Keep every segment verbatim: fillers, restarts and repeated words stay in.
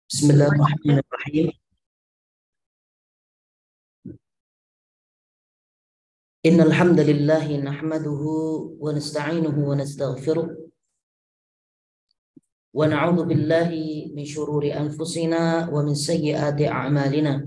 Bismillahirrahmanirrahim. Innal hamdalillah nahmaduhu wa nasta'inuhu wa nastaghfiruh wa na'udzu billahi min shururi anfusina wa min sayyiati a'malina.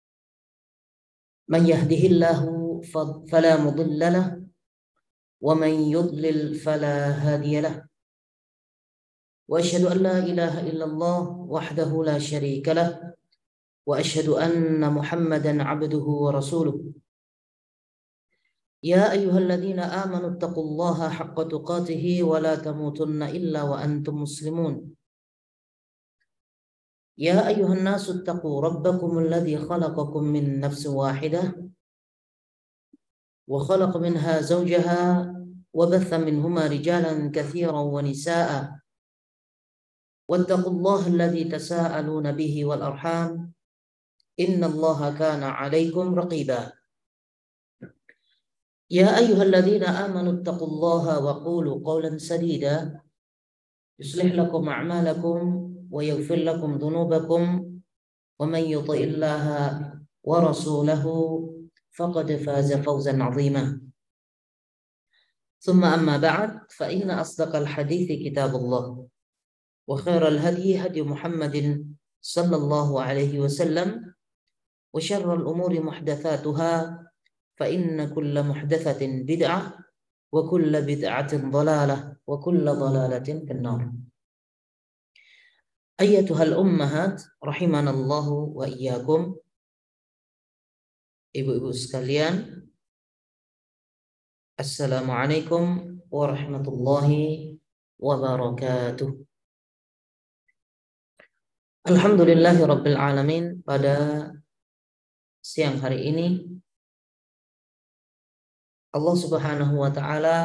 Man yahdihillahu fala mudilla lahu wa man yudlil fala hadiya lahu. Wa asyhadu an la ilaha illallah wahdahu la syarika lahu wa asyhadu anna Muhammadan 'abduhu wa rasuluh. يا أيها الذين آمنوا اتقوا الله حق تقاته ولا تموتن إلا وأنتم مسلمون. يا أيها الناس اتقوا ربكم الذي خلقكم من نفس واحدة وخلق منها زوجها وبث منهما رجالا كثيرا ونساء واتقوا الله الذي تساءلون به والأرحام إن الله كان عليكم رقيبا. يا أيها الذين آمنوا اتقوا الله وقولوا قولا سديدا يصلح لكم أعمالكم ويغفر لكم ذنوبكم ومن يطع الله ورسوله فقد فاز فوزا عظيما. ثم أما بعد فإن أصدق الحديث كتاب الله وخير الهدي هدي محمد صلى الله عليه وسلم وشر الأمور محدثاتها فإن كل محدثة بدعة وكل بدعة ضلالة وكل ضلالة في النار. أيتها الأمهات رحمنا الله وإياكم. Ibu-ibu sekalian, Assalamualaikum warahmatullahi wabarakatuh. Alhamdulillahi Rabbil Alamin. Pada siang hari ini Allah Subhanahu wa Ta'ala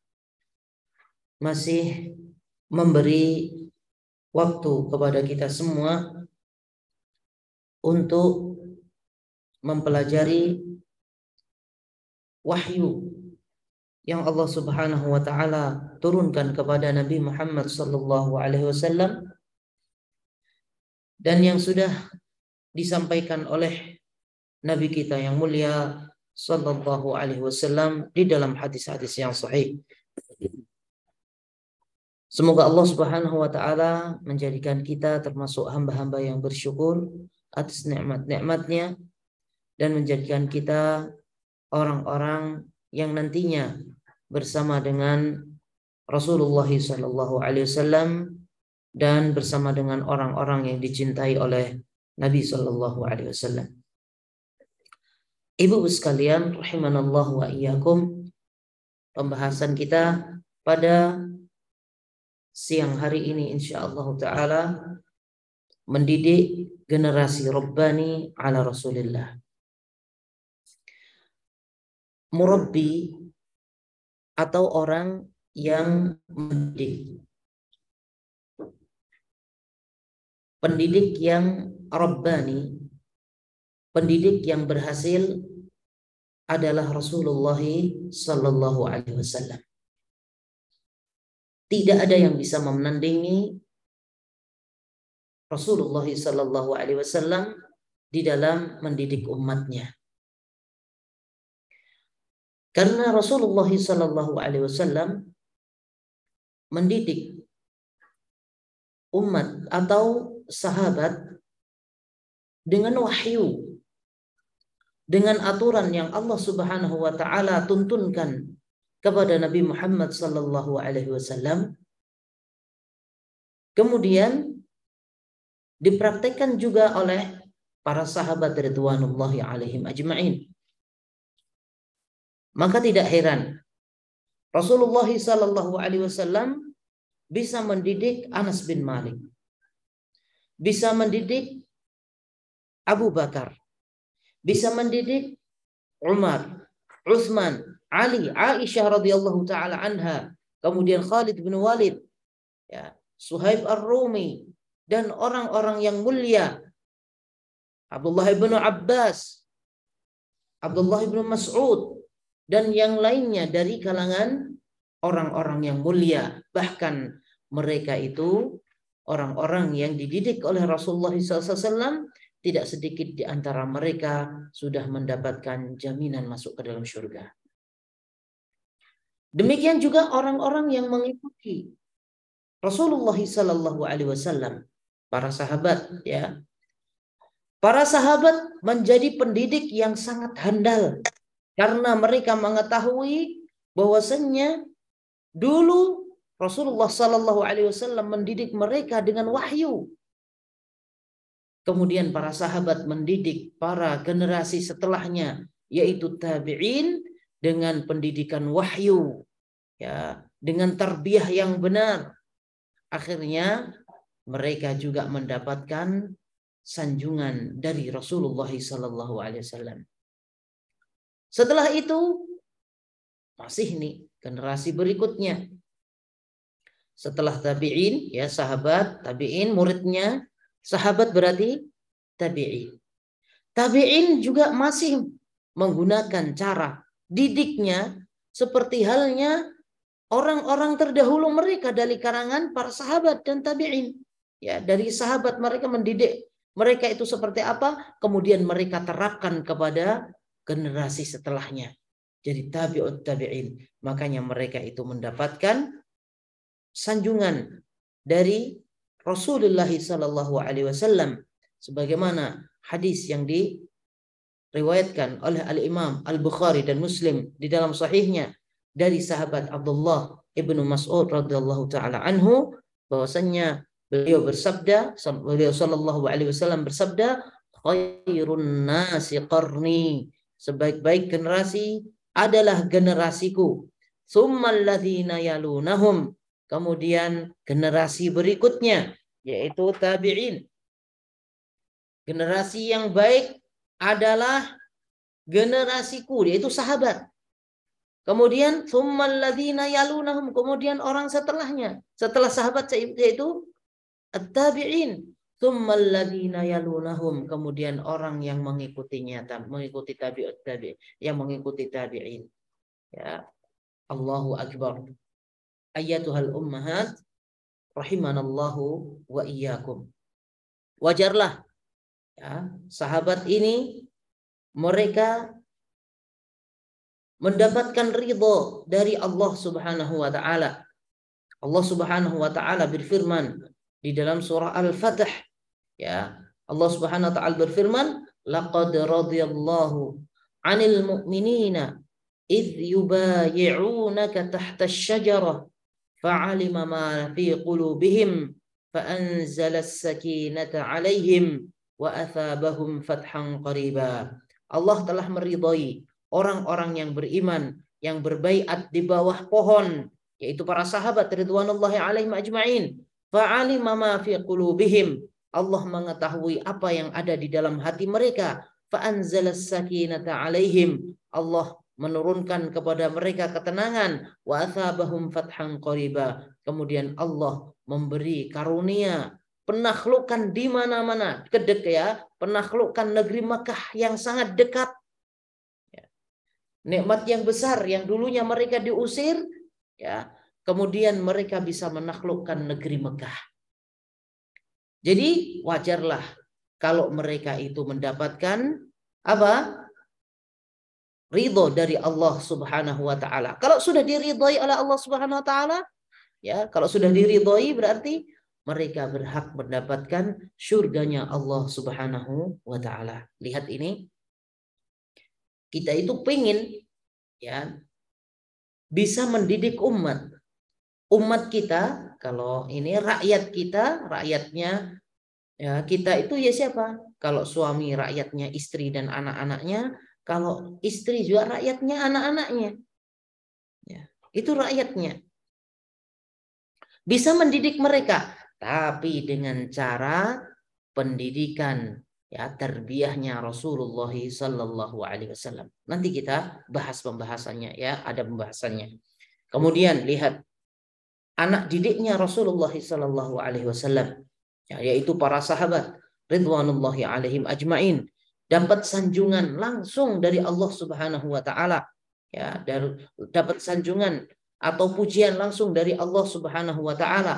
masih memberi waktu kepada kita semua untuk mempelajari wahyu yang Allah Subhanahu wa Ta'ala turunkan kepada Nabi Muhammad sallallahu alaihi wasallam dan yang sudah disampaikan oleh Nabi kita yang mulia sallallahu alaihi wasallam di dalam hadis-hadis yang sahih. Semoga Allah Subhanahu wa Ta'ala menjadikan kita termasuk hamba-hamba yang bersyukur atas nikmat-nikmatnya dan menjadikan kita orang-orang yang nantinya bersama dengan Rasulullah sallallahu alaihi wasallam dan bersama dengan orang-orang yang dicintai oleh Nabi sallallahu alaihi wasallam. Ibu sekalian rahimanallah wa iyyakum, pembahasan kita pada siang hari ini insyaallah taala mendidik generasi Rabbani ala Rasulillah. Murabbi atau orang yang mendidik, pendidik yang Rabbani, pendidik yang berhasil adalah Rasulullah sallallahu alaihi wasallam. Tidak ada yang bisa menandingi Rasulullah sallallahu alaihi wasallam di dalam mendidik umatnya. Karena Rasulullah sallallahu alaihi wasallam mendidik umat atau sahabat dengan wahyu, dengan aturan yang Allah Subhanahu wa Ta'ala tuntunkan kepada Nabi Muhammad sallallahu alaihi wasallam. Kemudian dipraktekkan juga oleh para sahabat ridwanullahi alaihim ajma'in. Maka tidak heran Rasulullah sallallahu alaihi wasallam bisa mendidik Anas bin Malik, bisa mendidik Abu Bakar, bisa mendidik Umar, Utsman, Ali, Aisyah radhiyallahu taala anha, kemudian Khalid bin Walid, ya, Suhaib Ar-Rumi dan orang-orang yang mulia, Abdullah bin Abbas, Abdullah bin Mas'ud dan yang lainnya dari kalangan orang-orang yang mulia. Bahkan mereka itu orang-orang yang dididik oleh Rasulullah shallallahu alaihi wasallam, tidak sedikit di antara mereka sudah mendapatkan jaminan masuk ke dalam surga. Demikian juga orang-orang yang mengikuti Rasulullah shallallahu alaihi wasallam, para sahabat, ya. Para sahabat menjadi pendidik yang sangat handal karena mereka mengetahui bahwasannya dulu Rasulullah shallallahu alaihi wasallam mendidik mereka dengan wahyu. Kemudian para sahabat mendidik para generasi setelahnya, yaitu tabi'in, dengan pendidikan wahyu, ya, dengan tarbiyah yang benar. Akhirnya mereka juga mendapatkan sanjungan dari Rasulullah shallallahu alaihi wasallam. Setelah itu masih nih generasi berikutnya. Setelah tabi'in, ya, sahabat, tabi'in, muridnya sahabat berarti tabi'in. Tabi'in juga masih menggunakan cara didiknya seperti halnya orang-orang terdahulu mereka dari karangan para sahabat dan tabi'in. Ya, dari sahabat mereka mendidik mereka itu seperti apa, kemudian mereka terapkan kepada generasi setelahnya. Jadi tabi'ut tabi'in. Makanya mereka itu mendapatkan sanjungan dari Rasulullah shallallahu alaihi wasallam, sebagaimana hadis yang diriwayatkan oleh Al-Imam Al-Bukhari dan Muslim di dalam sahihnya dari sahabat Abdullah ibnu Mas'ud radhiyallahu taala anhu, bahwasanya beliau bersabda, beliau sallallahu alaihi wasallam bersabda, khairun nasi qarni, sebaik-baik generasi adalah generasiku, tsummal ladzina yalunahum, kemudian generasi berikutnya yaitu tabi'in. Generasi yang baik adalah generasiku, yaitu sahabat. Kemudian tsummal ladzina yalunahum, kemudian orang setelahnya, setelah sahabat yaitu at-tabi'in, tsummal ladzina yalunahum, kemudian orang yang mengikutinya, mengikuti tabi'ut tabi', yang mengikuti tabi'in. Ya, Allahu akbar. Ayyatuhal ummahat rahimanallahu wa iyyakum. Wajarlah, ya, sahabat ini mereka mendapatkan ridho dari Allah Subhanahu wa taala. Allah Subhanahu wa taala berfirman di dalam surah Al-Fath, ya, Allah Subhanahu wa taala berfirman, laqad radiyallahu 'anil mu'minina idh yubayi'unaka tahta asy-syajarah fa'alima ma fi qulubihim fa'anzala as-sakinata 'alaihim wa athabahum fathan qariba. Allah telah meridhai orang-orang yang beriman yang berbaiat di bawah pohon, yaitu para sahabat ridwanullahi alaihim ajma'in. Fa'alima ma fi qulubihim, Allah mengetahui apa yang ada di dalam hati mereka. Fa'anzala as-sakinata 'alaihim, Allah menurunkan kepada mereka ketenangan. Wa athabahum fathan qariba, kemudian Allah memberi karunia penaklukan di mana-mana, kedek ya, penaklukan negeri Makkah yang sangat dekat. Ya. Nikmat yang besar yang dulunya mereka diusir, ya, kemudian mereka bisa menaklukkan negeri Mekah. Jadi wajarlah kalau mereka itu mendapatkan apa? Ridho dari Allah Subhanahu wa taala. Kalau sudah diridhoi oleh Allah Subhanahu wa taala, ya, kalau sudah diridhoi berarti mereka berhak mendapatkan surganya Allah Subhanahu wa taala. Lihat ini. Kita itu pengen, ya, bisa mendidik umat. Umat kita, kalau ini rakyat kita, rakyatnya, ya, kita itu ya siapa? Kalau suami rakyatnya istri dan anak-anaknya, kalau istri juga rakyatnya anak-anaknya. Ya, itu rakyatnya. Bisa mendidik mereka, tapi dengan cara pendidikan, ya, tarbiyahnya Rasulullah sallallahu alaihi wasallam. Nanti kita bahas pembahasannya, ya, ada pembahasannya. Kemudian lihat anak didiknya Rasulullah sallallahu alaihi wasallam, ya, yaitu para sahabat ridwanullahi alaihim ajmain, dapat sanjungan langsung dari Allah Subhanahu wa taala, ya, dapat sanjungan atau pujian langsung dari Allah Subhanahu wa taala.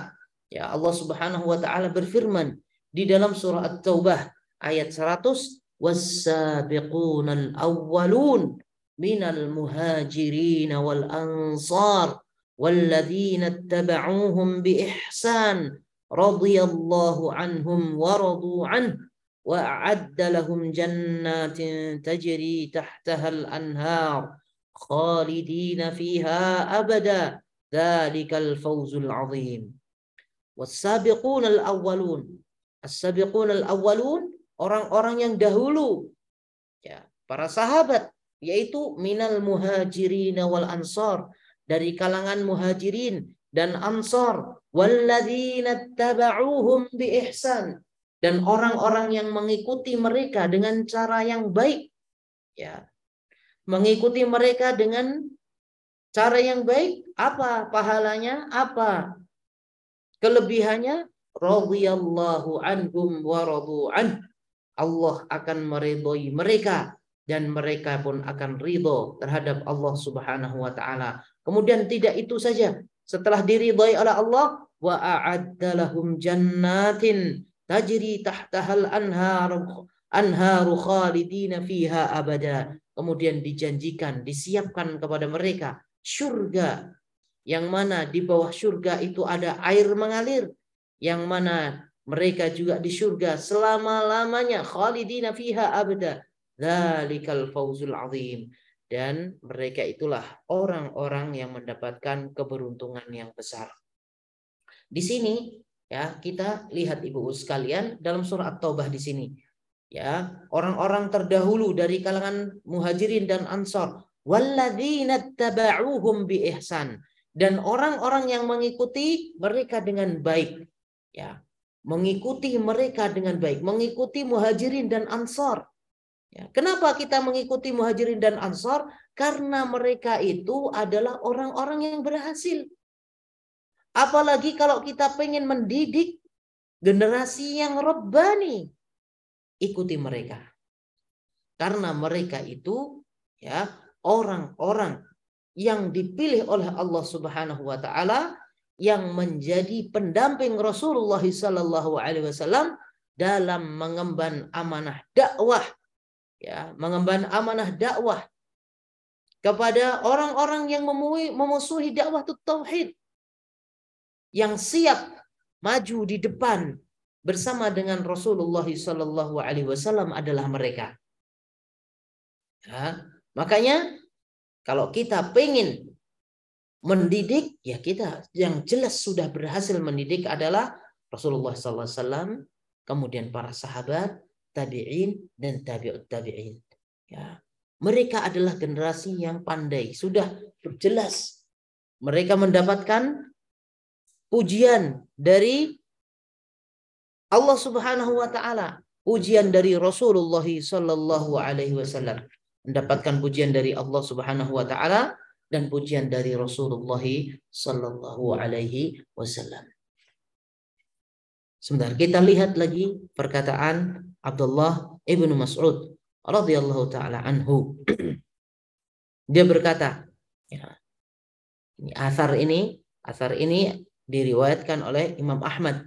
Ya, Allah Subhanahu wa taala berfirman di dalam surah At-Taubah ayat seratus, was-sabiqunal awwalun minal muhajirin wal ansar walladzina ittaba'uuhum bi ihsan radhiyallahu anhum wa radu anhu wa a'adda lahum jannatin tajri tahtaha al-anhar khalidina fiha abada dzalikal fawzul 'adzim. Was-sabiqun al-awwalun. As-sabiqun al-awwalun, orang-orang yang dahulu. Ya, para sahabat, yaitu minal muhajirin wal ansar, dari kalangan muhajirin dan ansar, walladzina tabauhum bi ihsan, dan orang-orang yang mengikuti mereka dengan cara yang baik. Ya. Mengikuti mereka dengan cara yang baik, apa pahalanya? Apa kelebihannya? Radhiyallahu anhum wa radu an. Allah akan meridhoi mereka dan mereka pun akan ridho terhadap Allah Subhanahu wa taala. Kemudian tidak itu saja, setelah diridhoi oleh Allah, wa a'adda lahum jannatin tajri tahtahal anhar anharu khalidina fiha abada. Kemudian dijanjikan, disiapkan kepada mereka surga, yang mana di bawah surga itu ada air mengalir, yang mana mereka juga di surga selama-lamanya, khalidina fiha abada, dzalikal fawzul 'adzim. Dan mereka itulah orang-orang yang mendapatkan keberuntungan yang besar. Di sini ya, kita lihat ibu sekalian dalam surah At-Taubah di sini. Ya, orang-orang terdahulu dari kalangan muhajirin dan ansar, walladzina tabauhum bi ihsan, dan orang-orang yang mengikuti mereka dengan baik. Ya, mengikuti mereka dengan baik, mengikuti muhajirin dan ansar. Ya, kenapa kita mengikuti muhajirin dan ansar? Karena mereka itu adalah orang-orang yang berhasil. Apalagi kalau kita pengen mendidik generasi yang rabbani, ikuti mereka. Karena mereka itu ya orang-orang yang dipilih oleh Allah Subhanahu wa taala yang menjadi pendamping Rasulullah sallallahu alaihi wasallam dalam mengemban amanah dakwah, ya, mengemban amanah dakwah kepada orang-orang yang memusuhi dakwah tauhid, yang siap maju di depan bersama dengan Rasulullah sallallahu alaihi wasallam adalah mereka. Ya, makanya kalau kita pengen mendidik, ya kita yang jelas sudah berhasil mendidik adalah Rasulullah sallallahu alaihi wasallam, kemudian para sahabat, tabi'in dan tabi'ut tabi'in. Ya, mereka adalah generasi yang pandai, sudah jelas mereka mendapatkan pujian dari Allah Subhanahu wa taala, pujian dari Rasulullah sallallahu alaihi wasallam, mendapatkan pujian dari Allah Subhanahu wa taala dan pujian dari Rasulullah sallallahu alaihi wasallam. Sebentar, kita lihat lagi perkataan Abdullah ibnu Mas'ud radhiyallahu taala anhu. Dia berkata, ya, ini asar ini, asar ini diriwayatkan oleh Imam Ahmad.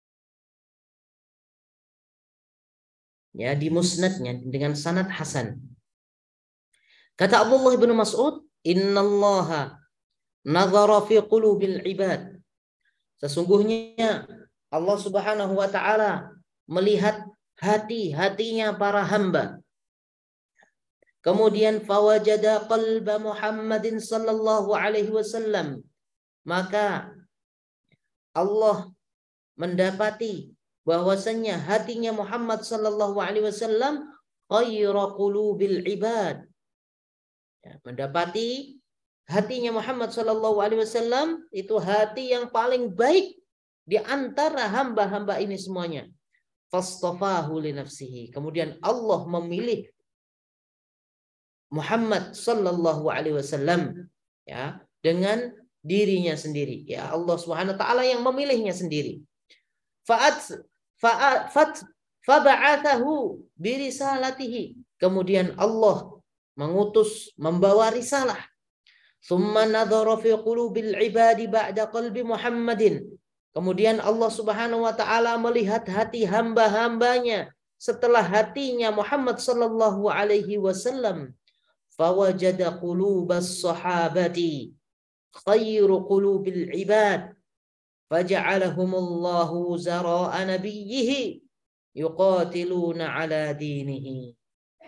Ya, di musnadnya dengan sanad hasan. Kata Abdullah bin Mas'ud, innallaha nazara fi qulubil ibad. Sesungguhnya Allah Subhanahu wa taala melihat hati-hatinya para hamba. Kemudian fawajada qalba Muhammadin sallallahu alaihi wasallam. Maka Allah mendapati bahwasanya hatinya Muhammad sallallahu alaihi wasallam khairu qulubil ibad. Ya, mendapati hatinya Muhammad sallallahu alaihi wasallam itu hati yang paling baik di antara hamba-hamba ini semuanya. Fastafahu li nafsihi. Kemudian Allah memilih Muhammad sallallahu alaihi wasallam, ya, dengan dirinya sendiri. Ya, Allah Subhanahu wa taala yang memilihnya sendiri. Fa'at fa'at fab'athahu birisalatihi. Kemudian Allah mengutus, membawa risalah. Tsumma nadhara fi qulubil ibadi ba'da qalbi Muhammadin. Kemudian Allah Subhanahu wa taala melihat hati hamba-hambanya setelah hatinya Muhammad sallallahu alaihi wasallam. Fawajada qulubas sahabati khairu qulubil ibad. Faja'alahumullahu zara'a nabiyhi yuqatiluna ala dinihi.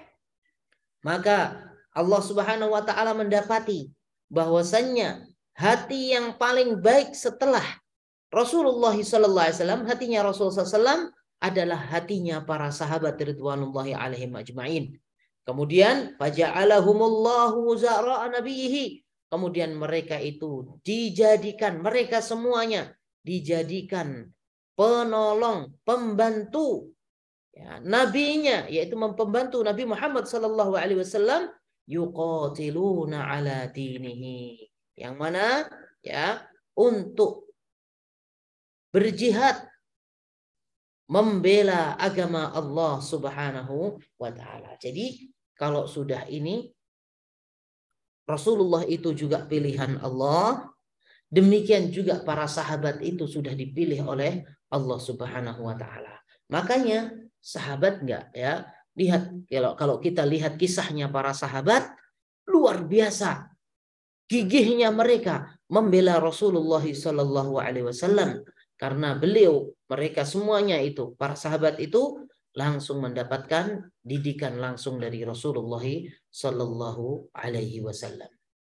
Maka Allah Subhanahu wa taala mendapati bahwasannya hati yang paling baik setelah Rasulullah sallallahu alaihi wasallam, hatinya Rasulullah sallallahu alaihi wasallam adalah hatinya para sahabat ridwanullahi alaihim ajma'in. Kemudian faja'alahumullahu zara'a nabiyhi. Kemudian mereka itu dijadikan, mereka semuanya dijadikan penolong, pembantu ya, nabinya, yaitu membantu Nabi Muhammad sallallahu alaihi wasallam, yuqatiluna ala dinihi. Yang mana ya untuk berjihad membela agama Allah Subhanahu wa taala. Jadi kalau sudah ini Rasulullah itu juga pilihan Allah, demikian juga para sahabat itu sudah dipilih oleh Allah Subhanahu wa taala. Makanya sahabat enggak ya, lihat kalau kalau kita lihat kisahnya para sahabat luar biasa. Gigihnya mereka membela Rasulullah sallallahu alaihi wasallam karena beliau, mereka semuanya itu para sahabat itu langsung mendapatkan didikan langsung dari Rasulullah sallallahu alaihi wasallam.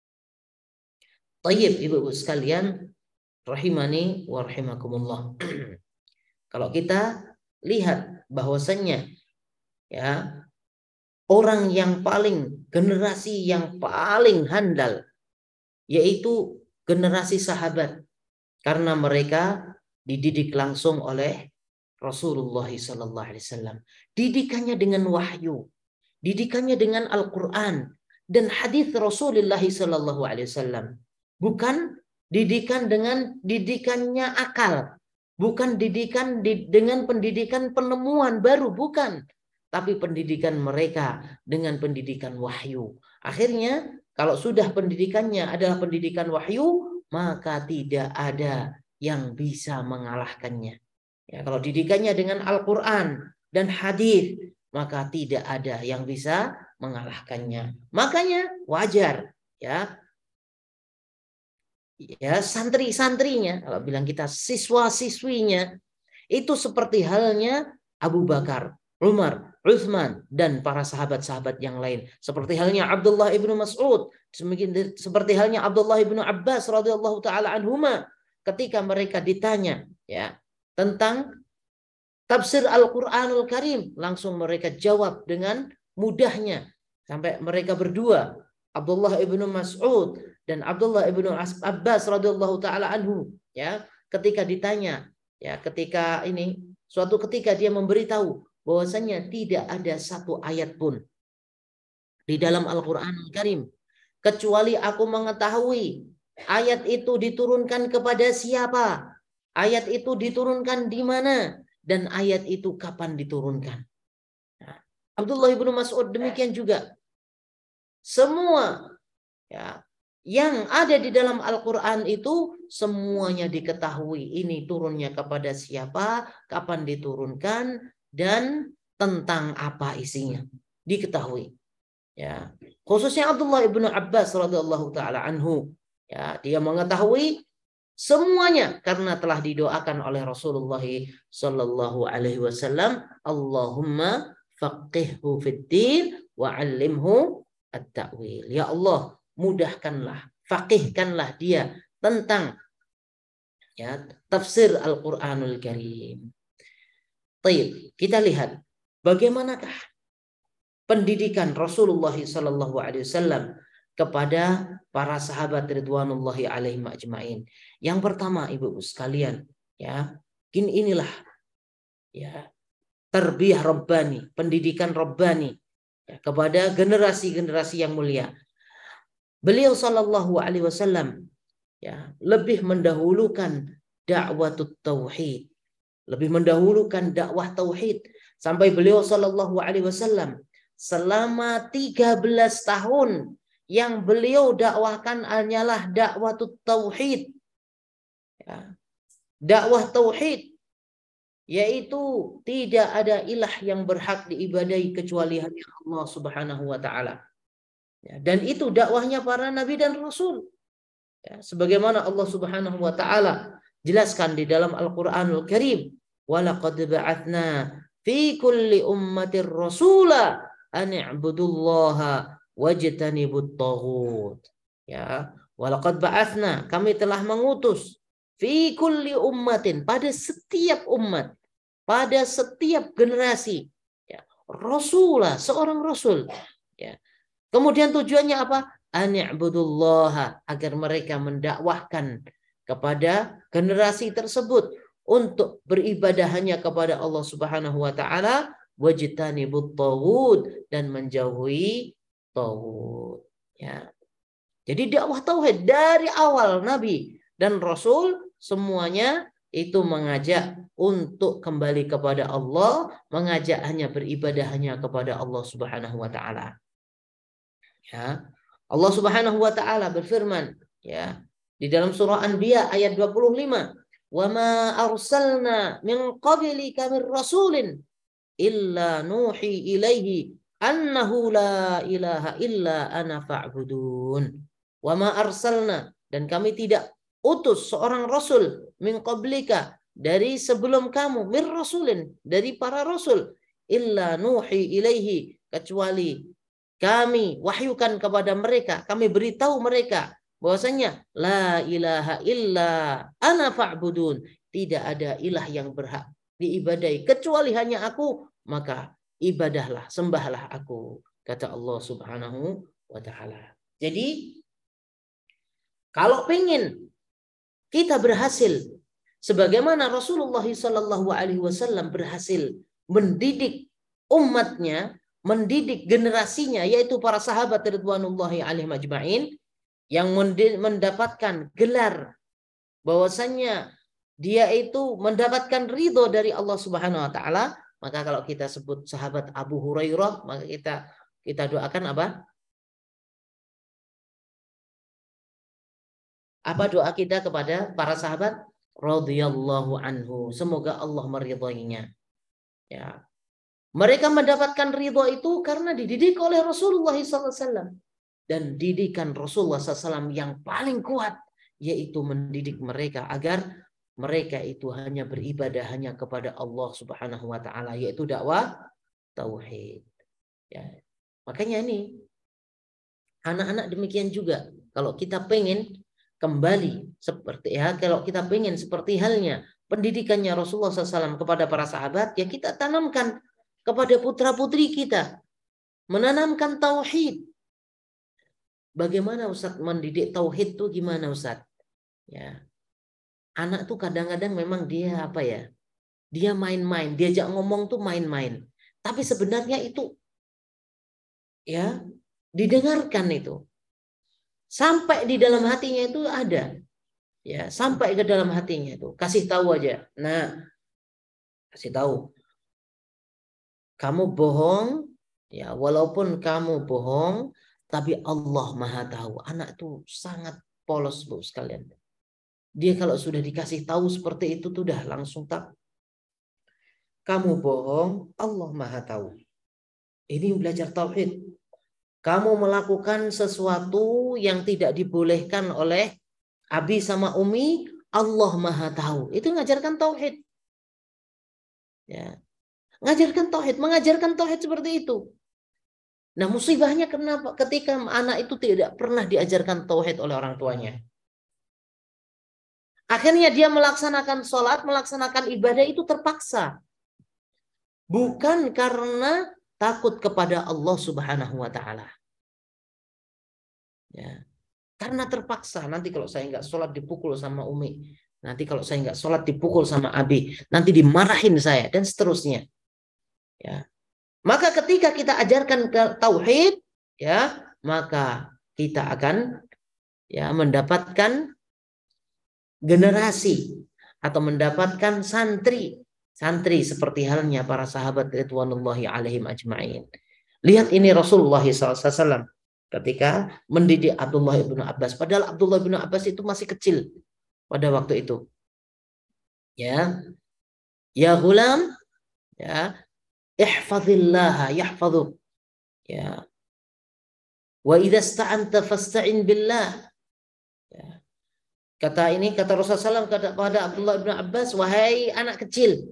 Tayyib ibu-ibu sekalian rahimani wa rahimakumullah. Kalau kita lihat bahwasannya ya orang yang paling, generasi yang paling handal yaitu generasi sahabat, karena mereka dididik langsung oleh Rasulullah sallallahu alaihi wasallam. Didikannya dengan wahyu, didikannya dengan Al-Qur'an dan hadis Rasulullah sallallahu alaihi wasallam. Bukan didikan dengan didikannya akal, bukan didikan di, dengan pendidikan penemuan baru, bukan. Tapi pendidikan mereka dengan pendidikan wahyu. Akhirnya kalau sudah pendidikannya adalah pendidikan wahyu, maka tidak ada yang bisa mengalahkannya. Ya, kalau didikannya dengan Al-Quran dan hadis, maka tidak ada yang bisa mengalahkannya. Makanya wajar ya, ya santri-santrinya, kalau bilang kita siswa-siswinya, itu seperti halnya Abu Bakar, Umar, Utsman dan para sahabat-sahabat yang lain. Seperti halnya Abdullah ibnu Mas'ud, seperti halnya Abdullah ibnu Abbas radhiyallahu taala anhuma, ketika mereka ditanya ya tentang tafsir Al-Qur'anul Karim, langsung mereka jawab dengan mudahnya. Sampai mereka berdua, Abdullah ibnu Mas'ud dan Abdullah ibnu Abbas radhiyallahu taala anhu, ya, ketika ditanya, ya, ketika ini suatu ketika dia memberitahu bahwasanya tidak ada satu ayat pun di dalam Al-Qur'anul Karim kecuali aku mengetahui ayat itu diturunkan kepada siapa, ayat itu diturunkan di mana, dan ayat itu kapan diturunkan. Nah, Abdullah ibnu Mas'ud demikian juga. Semua ya yang ada di dalam Al-Quran itu semuanya diketahui. Ini turunnya kepada siapa, kapan diturunkan, dan tentang apa isinya diketahui. Ya, khususnya Abdullah ibnu Abbas radhiyallahu taala anhu. Ya, dia mengetahui semuanya karena telah didoakan oleh Rasulullah sallallahu alaihi wasallam, Allahumma faqihhu fid din wa 'allimhu at-ta'wil. Ya Allah, mudahkanlah, faqihkanlah dia tentang ya tafsir Al-Qur'anul Karim. Baik, kita lihat bagaimanakah pendidikan Rasulullah sallallahu alaihi wasallam kepada para sahabat ridwanullahi alaihim ajmain. Yang pertama, ibu-ibu sekalian, ya, inilah ya tarbiyah rabbani, pendidikan rabbani ya, kepada generasi-generasi yang mulia. Beliau sallallahu alaihi wasallam ya lebih mendahulukan dakwah tauhid, lebih mendahulukan dakwah tauhid, sampai beliau sallallahu alaihi wasallam selama tiga belas tahun yang beliau dakwahkan hanyalah dakwah tauhid. Ya. dakwah tauhid, yaitu tidak ada ilah yang berhak diibadahi kecuali hanya Allah Subhanahu wa taala. Ya, dan itu dakwahnya para nabi dan rasul. Ya, sebagaimana Allah Subhanahu wa taala jelaskan di dalam Al-Qur'anul Karim, "Wa laqad ba'atsna fi kulli ummatir rasula an i'budullaha wajtanibut taghut." Ya, "Wa laqad ba'atsna," kami telah mengutus, fi kulli ummatin, pada setiap umat, pada setiap generasi, ya, rasulah, seorang rasul. Ya. Kemudian tujuannya apa? Ani'budullaha, agar mereka mendakwahkan kepada generasi tersebut untuk beribadah hanya kepada Allah Subhanahu wa taala, wajtanibut taghut, dan menjauhi taghut. Ya. Jadi dakwah tauhid dari awal nabi dan rasul semuanya itu mengajak untuk kembali kepada Allah, mengajak hanya beribadah hanya kepada Allah Subhanahu wa taala. Ya. Allah Subhanahu wa taala berfirman, ya, di dalam surah Anbiya ayat dua puluh lima, "Wa ma arsalna min qablika min rasulin illa nuhi ilaihi annahu la ilaha illa ana fa'budun." Wa ma arsalna, dan kami tidak utus seorang rasul, min qablika, dari sebelum kamu, min rasulin, dari para rasul, illa nuhi ilaihi, kecuali kami wahyukan kepada mereka, kami beritahu mereka bahwasanya la ilaha illa ana fa'budun, tidak ada ilah yang berhak diibadai kecuali hanya aku, maka ibadahlah, sembahlah aku, kata Allah Subhanahu wa taala. Jadi kalau pengen kita berhasil sebagaimana Rasulullah sallallahu alaihi wasallam berhasil mendidik umatnya, mendidik generasinya, yaitu para sahabat ridwanullahi alaihim ajma'in, yang mendapatkan gelar bahwasannya dia itu mendapatkan ridho dari Allah Subhanahu wa taala. Maka kalau kita sebut sahabat Abu Hurairah, maka kita kita doakan apa? Apa doa kita kepada para sahabat? Radhiyallahu anhu, semoga Allah meridhoinya. Ya. Mereka mendapatkan ridho itu karena dididik oleh Rasulullah sallallahu alaihi wasallam. Dan didikan Rasulullah sallallahu alaihi wasallam yang paling kuat, yaitu mendidik mereka agar mereka itu hanya beribadah hanya kepada Allah Subhanahu wa taala, yaitu dakwah tauhid. Ya. Makanya ini anak-anak demikian juga, kalau kita pengen kembali seperti ya, kalau kita pengen seperti halnya pendidikannya Rasulullah sallallahu alaihi wasallam kepada para sahabat, ya kita tanamkan kepada putra-putri kita, menanamkan tauhid. Bagaimana Ustaz mendidik tauhid tuh gimana Ustaz? Ya. Anak tuh kadang-kadang memang dia apa ya? Dia main-main, diajak ngomong tuh main-main. Tapi sebenarnya itu ya didengarkan itu. Sampai di dalam hatinya itu ada. Ya, sampai ke dalam hatinya itu. Kasih tahu aja. Nah, kasih tahu. Kamu bohong, ya walaupun kamu bohong, tapi Allah Maha tahu. Anak itu sangat polos Bu sekalian. Dia kalau sudah dikasih tahu seperti itu tuh udah langsung tak. Kamu bohong, Allah Maha tahu. Ini belajar tauhid. Kamu melakukan sesuatu yang tidak dibolehkan oleh Abi sama Umi, Allah Maha tahu. Itu ngajarkan tauhid. Ya. Ngajarkan tauhid, mengajarkan tauhid seperti itu. Nah, musibahnya kenapa? Ketika anak itu tidak pernah diajarkan tauhid oleh orang tuanya. Akhirnya dia melaksanakan sholat, melaksanakan ibadah itu terpaksa. Bukan karena takut kepada Allah Subhanahu wa taala. Ya. Karena terpaksa. Nanti kalau saya nggak sholat dipukul sama Umi. Nanti kalau saya nggak sholat dipukul sama Abi. Nanti dimarahin saya dan seterusnya. Ya. Maka ketika kita ajarkan ke tauhid, ya, maka kita akan ya mendapatkan generasi atau mendapatkan santri, santri seperti halnya para sahabat ridwanullahi alaihim ajma'in. Lihat ini Rasulullah sallallahu alaihi wasallam ketika mendidik Abdullah ibnu Abbas. Padahal Abdullah ibnu Abbas itu masih kecil pada waktu itu. Ya, ya ghulam, ya, ihfazillah yahfazuk. Ya. Wa idza sta'anta fasta'in billah. Ya. Kata ini kata Rasulullah shallallahu alaihi wasallam kepada Abdullah bin Abbas, wahai anak kecil,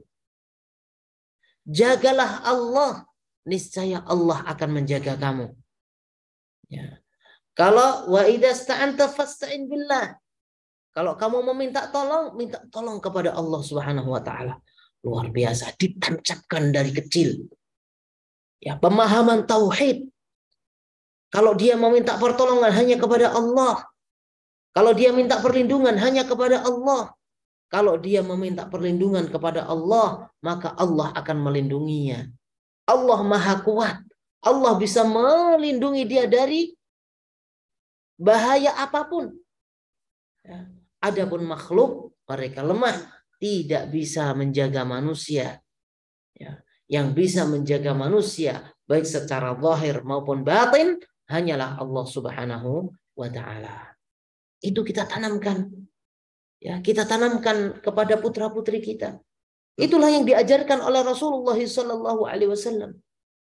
jagalah Allah, niscaya Allah akan menjaga kamu. Ya. Kalau wa idza sta'anta fasta'in billah. Kalau kamu meminta tolong, minta tolong kepada Allah Subhanahu wa taala. Luar biasa, ditancapkan dari kecil. Ya, pemahaman tauhid. Kalau dia meminta pertolongan hanya kepada Allah. Kalau dia minta perlindungan hanya kepada Allah. Kalau dia meminta perlindungan kepada Allah, maka Allah akan melindunginya. Allah Maha Kuat. Allah bisa melindungi dia dari bahaya apapun. Ya. Adapun makhluk, mereka lemah, tidak bisa menjaga manusia. Ya. Yang bisa menjaga manusia, baik secara zahir maupun batin, hanyalah Allah Subhanahu wa Ta'ala. Itu kita tanamkan. Ya, kita tanamkan kepada putra-putri kita. Itulah yang diajarkan oleh Rasulullah Sallallahu Alaihi Wasallam.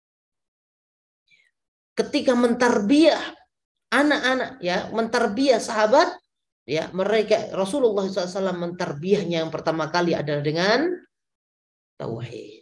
Ketika mentarbiyah anak-anak, ya, mentarbiyah sahabat, ya, mereka Rasulullah shallallahu alaihi wasallam mentarbiyahnya yang pertama kali adalah dengan tauhid.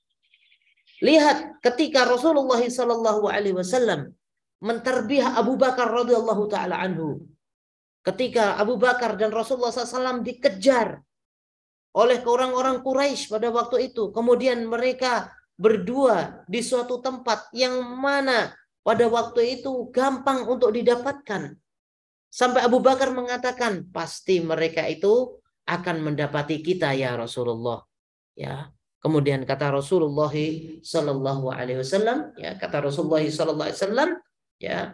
Lihat ketika Rasulullah shallallahu alaihi wasallam mentarbiyah Abu Bakar radhiyallahu taala anhu. Ketika Abu Bakar dan Rasulullah shallallahu alaihi wasallam dikejar oleh orang-orang Quraisy pada waktu itu. Kemudian mereka berdua di suatu tempat yang mana pada waktu itu gampang untuk didapatkan. Sampai Abu Bakar mengatakan, pasti mereka itu akan mendapati kita ya Rasulullah. Ya. Kemudian kata Rasulullah sallallahu alaihi wasallam, ya, kata Rasulullah sallallahu alaihi wasallam, ya.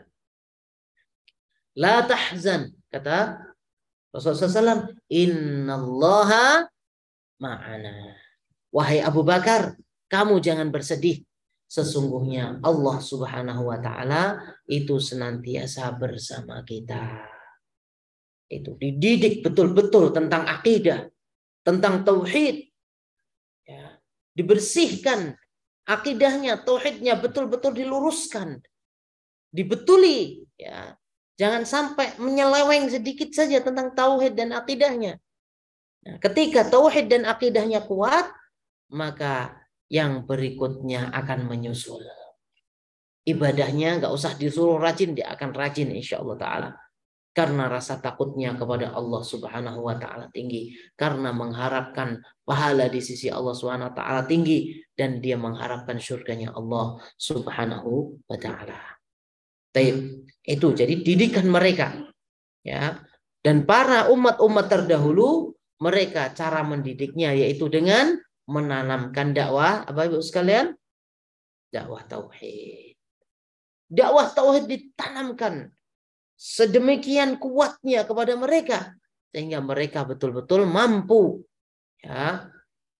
La tahzan, kata Rasulullah sallallahu alaihi wasallam, innallaha ma'ana. Wahai Abu Bakar, kamu jangan bersedih. Sesungguhnya Allah Subhanahu wa taala itu senantiasa bersama kita. Itu dididik betul-betul tentang akidah, tentang tauhid. Ya, dibersihkan akidahnya, tauhidnya betul-betul diluruskan. Dibetuli, ya. Jangan sampai menyeleweng sedikit saja tentang tauhid dan akidahnya. Nah, ketika tauhid dan akidahnya kuat, maka yang berikutnya akan menyusul. Ibadahnya nggak usah disuruh rajin, dia akan rajin insya Allah Ta'ala. Karena rasa takutnya kepada Allah Subhanahu wa Ta'ala tinggi. Karena mengharapkan pahala di sisi Allah Subhanahu wa Ta'ala tinggi. Dan dia mengharapkan surganya Allah Subhanahu wa Ta'ala. Itu jadi didikan mereka. Ya. Dan para umat-umat terdahulu, mereka cara mendidiknya yaitu dengan menanamkan dakwah, apa Ibu sekalian? Dakwah tauhid. Dakwah tauhid ditanamkan sedemikian kuatnya kepada mereka sehingga mereka betul-betul mampu, ya,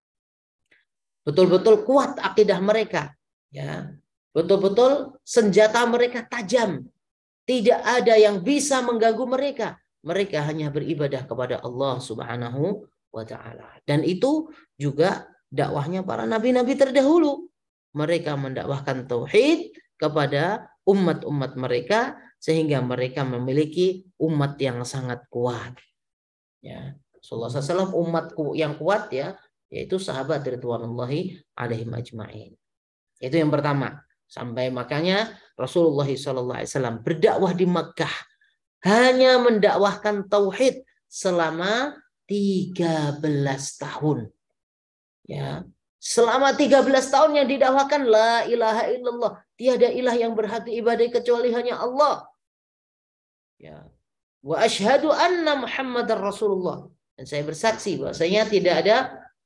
betul-betul kuat akidah mereka, ya, betul-betul senjata mereka tajam, tidak ada yang bisa mengganggu mereka. Mereka hanya beribadah kepada Allah Subhanahu wa Ta'ala. Dan itu juga dakwahnya para nabi-nabi terdahulu. Mereka mendakwahkan tauhid kepada umat-umat mereka sehingga mereka memiliki umat yang sangat kuat. Ya, Rasulullah shallallahu alaihi wasallam umatku yang kuat, ya, yaitu sahabat ridwanullahi alaihim ajma'in. Itu yang pertama. Sampai makanya Rasulullah shallallahu alaihi wasallam berdakwah di Makkah hanya mendakwahkan tauhid selama tiga belas tahun. Ya, selama tiga belas tahun yang didakwahkan la ilaha illallah, tiada ilah yang berhak diibadahi kecuali hanya Allah. Ya. Wa asyhadu anna Muhammadar Rasulullah. Dan saya bersaksi bahwasanya tidak ada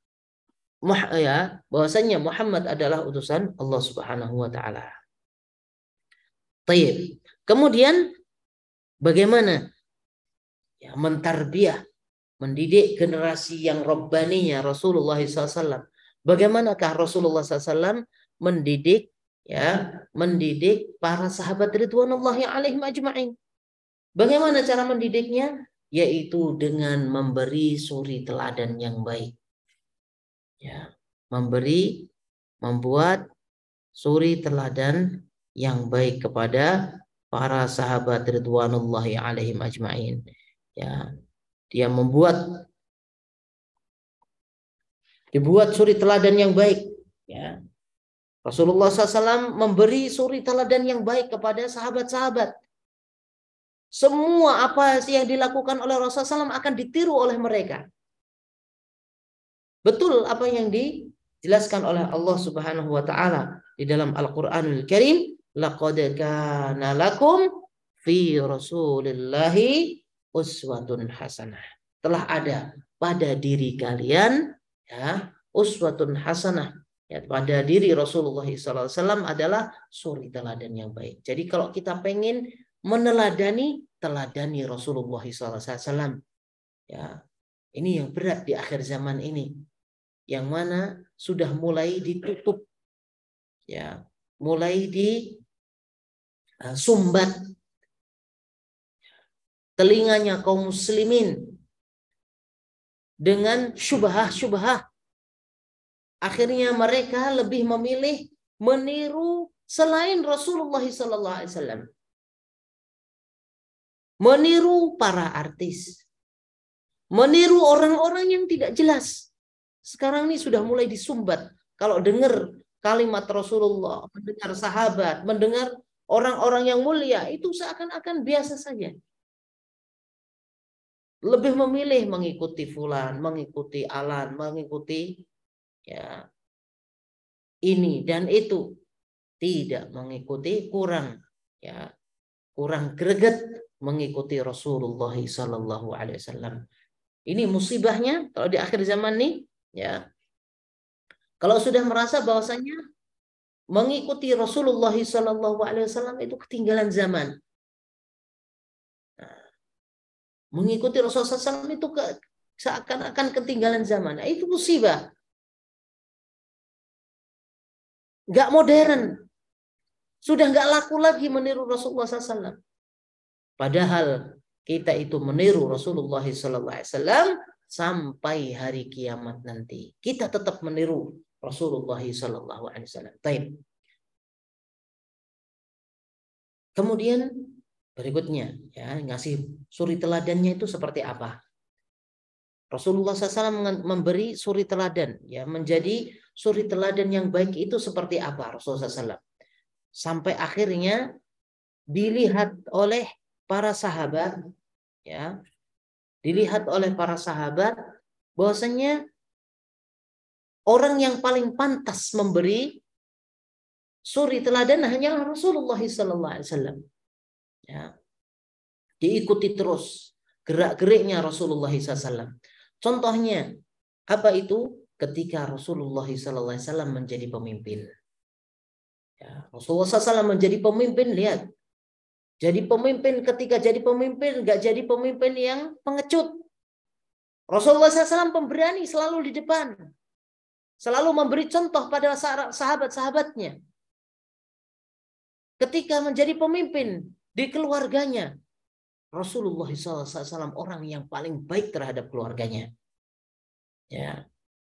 ya, bahwasanya Muhammad adalah utusan Allah Subhanahu wa Ta'ala. Tayyib. Kemudian bagaimana, ya, mentarbiyah, mendidik generasi yang robbaninya Rasulullah shallallahu alaihi wasallam. Bagaimanakah Rasulullah shallallahu alaihi wasallam mendidik, ya, mendidik para sahabat ridwanullahi alaihim ajma'in. Bagaimana cara mendidiknya? Yaitu dengan memberi suri teladan yang baik. Ya, memberi, membuat suri teladan yang baik kepada para sahabat ridwanullahi alaihim ajmain. Ya, dia membuat dibuat suri teladan yang baik. Ya, Rasulullah shallallahu alaihi wasallam memberi suri teladan yang baik kepada sahabat-sahabat. Semua apa yang dilakukan oleh Rasulullah shallallahu alaihi wasallam akan ditiru oleh mereka. Betul apa yang dijelaskan oleh Allah Subhanahu wa taala di dalam Al-Qur'anul Karim, laqad kana lakum fi Rasulillahi uswatun hasanah. Telah ada pada diri kalian ya uswatun hasanah. Ya, pada diri Rasulullah shallallahu alaihi wasallam adalah suri teladan yang baik. Jadi kalau kita pengen meneladani, teladani Rasulullah shallallahu alaihi wasallam. Ya, ini yang berat di akhir zaman ini, yang mana sudah mulai ditutup, ya, mulai disumbat telinganya kaum muslimin dengan syubhah-syubhah. Akhirnya mereka lebih memilih meniru selain Rasulullah shallallahu alaihi wasallam, meniru para artis, meniru orang-orang yang tidak jelas. Sekarang ini sudah mulai disumbat. Kalau dengar kalimat Rasulullah, mendengar sahabat, mendengar orang-orang yang mulia, itu seakan-akan biasa saja. Lebih memilih mengikuti fulan, mengikuti alan, mengikuti ya ini dan itu, tidak mengikuti, kurang ya kurang greget mengikuti Rasulullah sallallahu alaihi wasallam. Ini musibahnya kalau di akhir zaman nih, ya. Kalau sudah merasa bahwasanya mengikuti Rasulullah sallallahu alaihi wasallam itu ketinggalan zaman. Nah, mengikuti Rasulullah sallallahu alaihi wasallam itu ke, seakan-akan ketinggalan zaman. Nah, itu musibah. Nggak modern. Sudah nggak laku lagi meniru Rasulullah sallallahu alaihi wasallam. Padahal kita itu meniru Rasulullah sallallahu alaihi wasallam sampai hari kiamat nanti. Kita tetap meniru Rasulullah sallallahu alaihi wasallam. Baik. Kemudian berikutnya, ya, ngasih suri teladannya itu seperti apa? Rasulullah sallallahu alaihi wasallam memberi suri teladan, ya, menjadi suri teladan yang baik itu seperti apa Rasulullah sallallahu alaihi wasallam? Sampai akhirnya dilihat oleh para sahabat, ya, dilihat oleh para sahabat bahwasanya orang yang paling pantas memberi suri teladan hanyalah Rasulullah sallallahu alaihi wasallam. Ya. Diikuti terus gerak-geriknya Rasulullah sallallahu alaihi wasallam. Contohnya apa itu? Ketika Rasulullah sallallahu alaihi wasallam menjadi pemimpin. Ya, Rasulullah sallallahu alaihi wasallam menjadi pemimpin, lihat. Jadi pemimpin, ketika jadi pemimpin, nggak jadi pemimpin yang pengecut. Rasulullah sallallahu alaihi wasallam pemberani, selalu di depan. Selalu memberi contoh pada sahabat-sahabatnya. Ketika menjadi pemimpin di keluarganya, Rasulullah sallallahu alaihi wasallam orang yang paling baik terhadap keluarganya. Ya.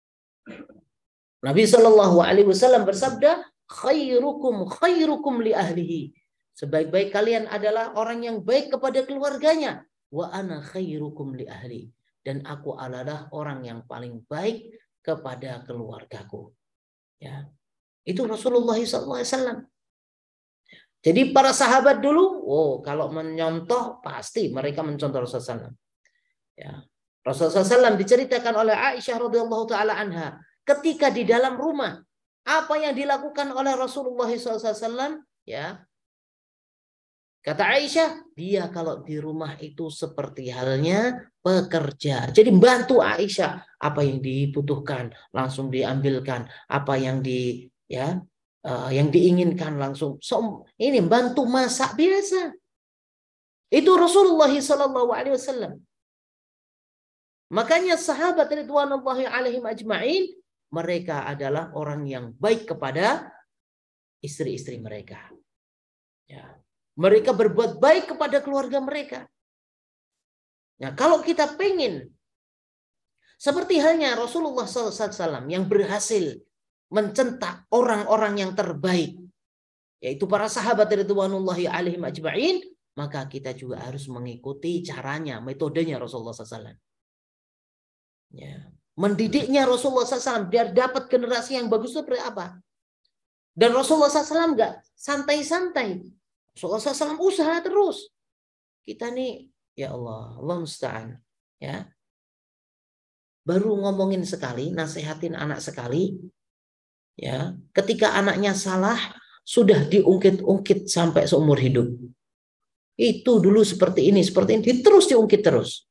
Nabi sallallahu alaihi wasallam bersabda, khairukum khairukum li ahlihi. Sebaik-baik kalian adalah orang yang baik kepada keluarganya. Wa ana khairukum li ahli. Dan aku adalah orang yang paling baik kepada keluargaku. Ya. Itu Rasulullah sallallahu alaihi wasallam. Jadi para sahabat dulu, oh, kalau menyontoh pasti mereka mencontoh Rasulullah sallallahu alaihi wasallam. Ya. Rasulullah sallallahu alaihi wasallam diceritakan oleh Aisyah radhiyallahu taala anha, ketika di dalam rumah, apa yang dilakukan oleh Rasulullah sallallahu alaihi wasallam, ya. Kata Aisyah, dia kalau di rumah itu seperti halnya pekerja. Jadi bantu Aisyah, apa yang dibutuhkan langsung diambilkan, apa yang di ya uh, yang diinginkan langsung. So, ini bantu masak biasa. Itu Rasulullah sallallahu alaihi wasallam. Makanya sahabat ridwanullahi alaihim ajma'in, mereka adalah orang yang baik kepada istri-istri mereka. Ya. Mereka berbuat baik kepada keluarga mereka. Nah, kalau kita pengen Seperti halnya Rasulullah shallallahu alaihi wasallam yang berhasil mencetak orang-orang yang terbaik, yaitu para sahabat ridwanullahi alaihim ajma'in, maka kita juga harus mengikuti caranya, metodenya Rasulullah shallallahu alaihi wasallam. Ya. Mendidiknya Rasulullah shallallahu alaihi wasallam biar dapat generasi yang bagus itu seperti apa? Dan Rasulullah shallallahu alaihi wasallam nggak santai-santai. Rasulullah shallallahu alaihi wasallam usaha terus. Kita nih, ya Allah, Allah musta'an. Ya. Baru ngomongin sekali, nasihatin anak sekali. Ya, ketika anaknya salah, sudah diungkit-ungkit sampai seumur hidup. Itu dulu seperti ini, seperti ini, terus diungkit terus.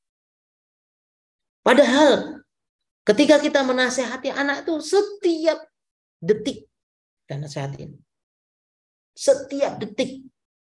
Padahal ketika kita menasehati anak itu setiap detik kita nasihatin. Setiap detik.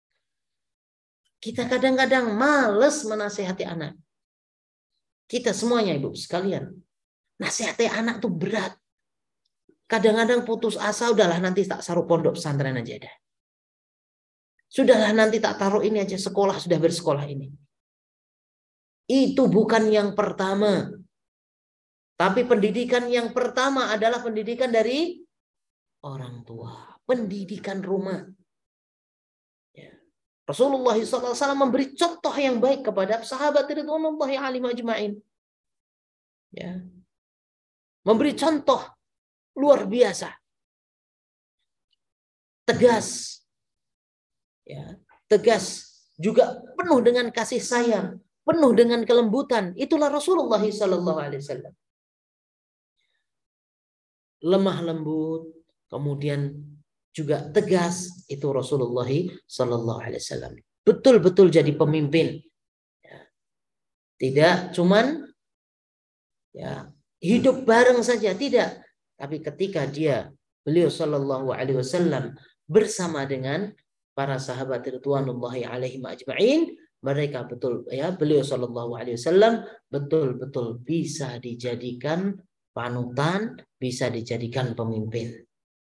Kita kadang-kadang males menasehati anak. Kita semuanya ibu sekalian. Nasihati anak itu berat. Kadang-kadang putus asa, udahlah nanti tak taruh pondok pesantren aja dah. Sudahlah nanti tak taruh ini aja, sekolah sudah bersekolah ini. Itu bukan yang pertama. Tapi pendidikan yang pertama adalah pendidikan dari orang tua. Pendidikan rumah. Ya. Rasulullah shallallahu alaihi wasallam memberi contoh yang baik kepada sahabat ridwanullahi alaihim ajma'in. Ya. Memberi contoh luar biasa. Tegas. Ya, tegas. Juga penuh dengan kasih sayang. Penuh dengan kelembutan. Itulah Rasulullah shallallahu alaihi wasallam. Lemah lembut. Kemudian juga tegas. Itu Rasulullah shallallahu alaihi wasallam. Betul-betul jadi pemimpin. Ya. Tidak cuman ya, hidup bareng saja. Tidak. Tapi ketika dia, beliau sallallahu alaihi wasallam bersama dengan para sahabat ridwanullahi alaihim ajma'in, mereka betul ya, beliau sallallahu alaihi wasallam betul-betul bisa dijadikan panutan, bisa dijadikan pemimpin.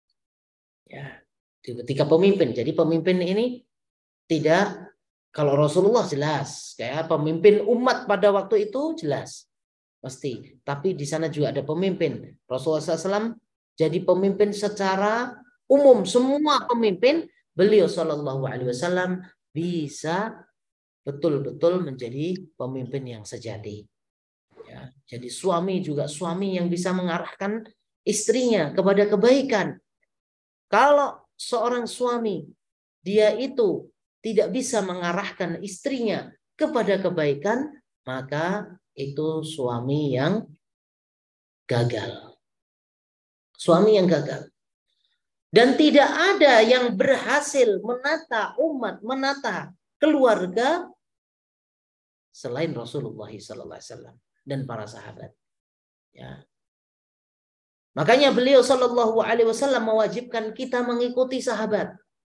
Ya, ketika pemimpin. Jadi pemimpin ini tidak, kalau Rasulullah jelas, kayak pemimpin umat pada waktu itu jelas. Pasti. Tapi di sana juga ada pemimpin. Rasulullah shallallahu alaihi wasallam jadi pemimpin secara umum. Semua pemimpin, beliau sallallahu alaihi wasallam bisa betul-betul menjadi pemimpin yang sejati. Ya, jadi suami juga suami yang bisa mengarahkan istrinya kepada kebaikan. Kalau seorang suami, dia itu tidak bisa mengarahkan istrinya kepada kebaikan, maka itu suami yang gagal. Suami yang gagal. Dan tidak ada yang berhasil menata umat, menata keluarga selain Rasulullah sallallahu alaihi wasallam dan para sahabat. Ya. Makanya beliau sallallahu alaihi wasallam mewajibkan kita mengikuti sahabat.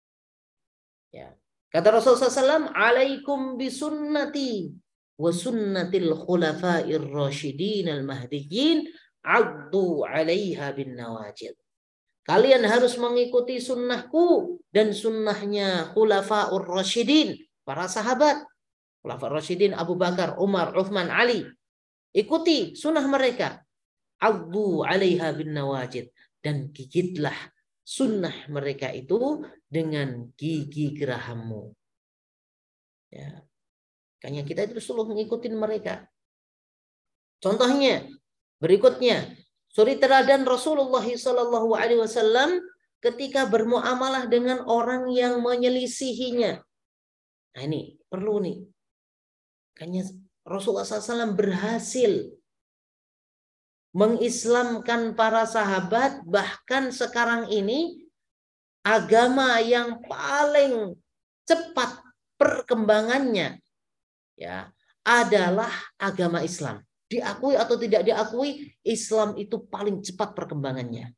Ya. Kata Rasulullah sallallahu alaihi wasallam, "Alaikum bisunnati wa sunnatil khulafa'ir rasyidin al-mahdiyyin, 'addu 'alaiha bin nawajid." Kalian harus mengikuti sunnahku dan sunnahnya khulafa'ur rasyidin, para sahabat. Khulafa'ur rasyidin Abu Bakar, Umar, Uthman, Ali. Ikuti sunnah mereka. 'Addu 'alaiha bin nawajid, dan gigitlah sunnah mereka itu dengan gigi gerahammu. Ya. Makanya kita itu selalu mengikuti mereka. Contohnya, berikutnya, suri teladan Rasulullah sallallahu alaihi wasallam ketika bermuamalah dengan orang yang menyelisihinya. Nah ini perlu nih. Makanya Rasulullah sallallahu alaihi wasallam berhasil mengislamkan para sahabat, bahkan sekarang ini agama yang paling cepat perkembangannya ya adalah agama Islam. Diakui atau tidak diakui, Islam itu paling cepat perkembangannya.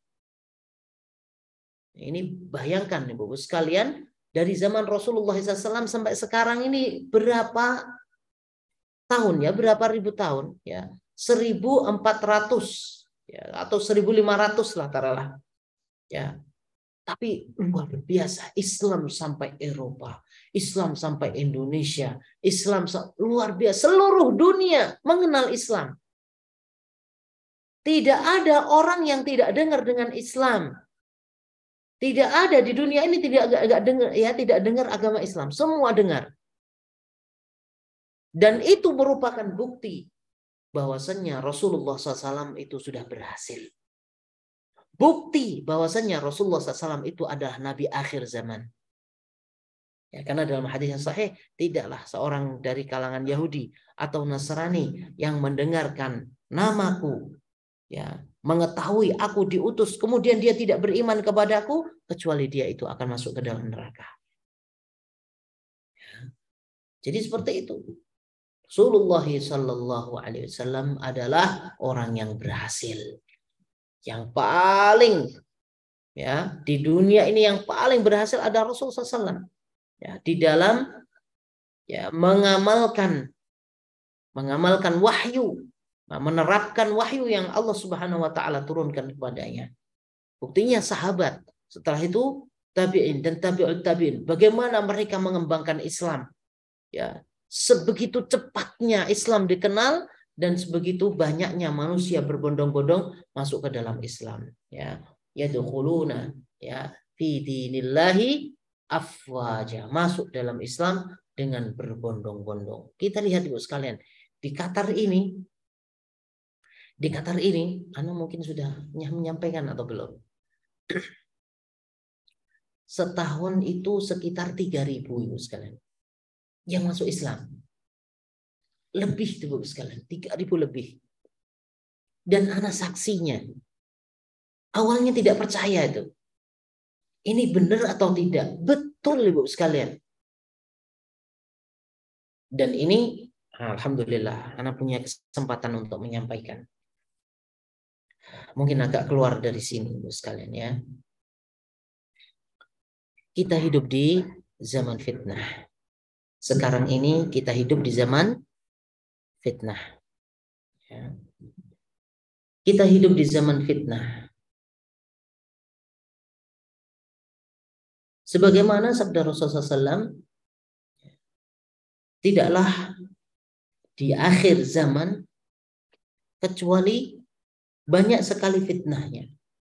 Ini bayangkan Ibu sekalian, dari zaman Rasulullah shallallahu alaihi wasallam sampai sekarang ini berapa tahun ya, berapa ribu tahun ya, seribu empat ratus ya, atau seribu lima ratus lah taruhlah ya. Tapi luar biasa, Islam sampai Eropa, Islam sampai Indonesia, Islam luar biasa, seluruh dunia mengenal Islam. Tidak ada orang yang tidak dengar dengan Islam. Tidak ada di dunia ini tidak agak dengar ya, tidak dengar agama Islam. Semua dengar. Dan itu merupakan bukti bahwasannya Rasulullah shallallahu alaihi wasallam itu sudah berhasil. Bukti bahwasannya Rasulullah shallallahu alaihi wasallam itu adalah Nabi akhir zaman. Ya, karena dalam hadis yang sahih, tidaklah seorang dari kalangan Yahudi atau Nasrani yang mendengarkan namaku, ya, mengetahui aku diutus, kemudian dia tidak beriman kepadaku, kecuali dia itu akan masuk ke dalam neraka. Ya. Jadi seperti itu. Rasulullah Sallallahu Alaihi Wasallam adalah orang yang berhasil, yang paling, ya, di dunia ini yang paling berhasil adalah Rasulullah Sallallahu Alaihi Wasallam. Ya, di dalam ya mengamalkan mengamalkan wahyu, menerapkan wahyu yang Allah Subhanahu wa taala turunkan kepadanya. Buktinya sahabat, setelah itu tabi'in dan tabi'ut tabi'in, bagaimana mereka mengembangkan Islam. Ya, sebegitu cepatnya Islam dikenal dan sebegitu banyaknya manusia berbondong-bondong masuk ke dalam Islam, ya. Yadkhuluna ya fi dinillahi afwaja, masuk dalam Islam dengan berbondong-bondong. Kita lihat Ibu sekalian, di Qatar ini, di Qatar ini, Anda mungkin sudah menyampaikan atau belum? Setahun itu sekitar tiga ribu Ibu sekalian yang masuk Islam. Lebih Ibu sekalian, tiga ribu lebih. Dan Anda saksinya. Awalnya tidak percaya itu. Ini benar atau tidak? Betul Ibu sekalian. Dan ini alhamdulillah anak punya kesempatan untuk menyampaikan. Mungkin agak keluar dari sini Ibu sekalian ya. Kita hidup di zaman fitnah. Sekarang ini kita hidup di zaman fitnah. Ya. Kita hidup di zaman fitnah. Sebagaimana sabda Rasulullah shallallahu alaihi wasallam, tidaklah di akhir zaman kecuali banyak sekali fitnahnya.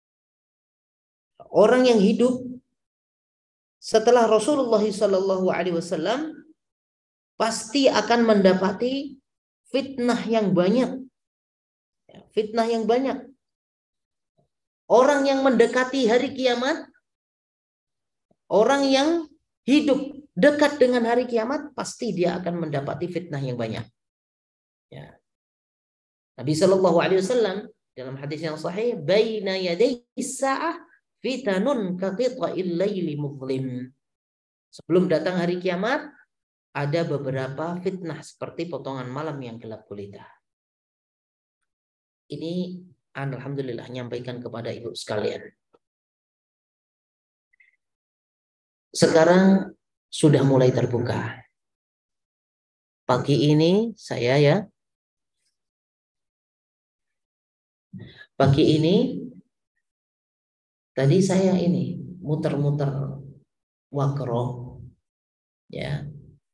Orang yang hidup setelah Rasulullah shallallahu alaihi wasallam pasti akan mendapati fitnah yang banyak. Fitnah yang banyak. Orang yang mendekati hari kiamat, orang yang hidup dekat dengan hari kiamat, pasti dia akan mendapati fitnah yang banyak. Ya. Nabi Shallallahu Alaihi Wasallam dalam hadis yang sahih, "Baina yaday sa'ah fitanun kaqita'il laili muzlim." Sebelum datang hari kiamat, ada beberapa fitnah seperti potongan malam yang gelap gulita. Ini alhamdulillah nyampaikan kepada ibu sekalian. Sekarang sudah mulai terbuka. Pagi ini saya ya, pagi ini tadi saya ini muter-muter Wakro, ya,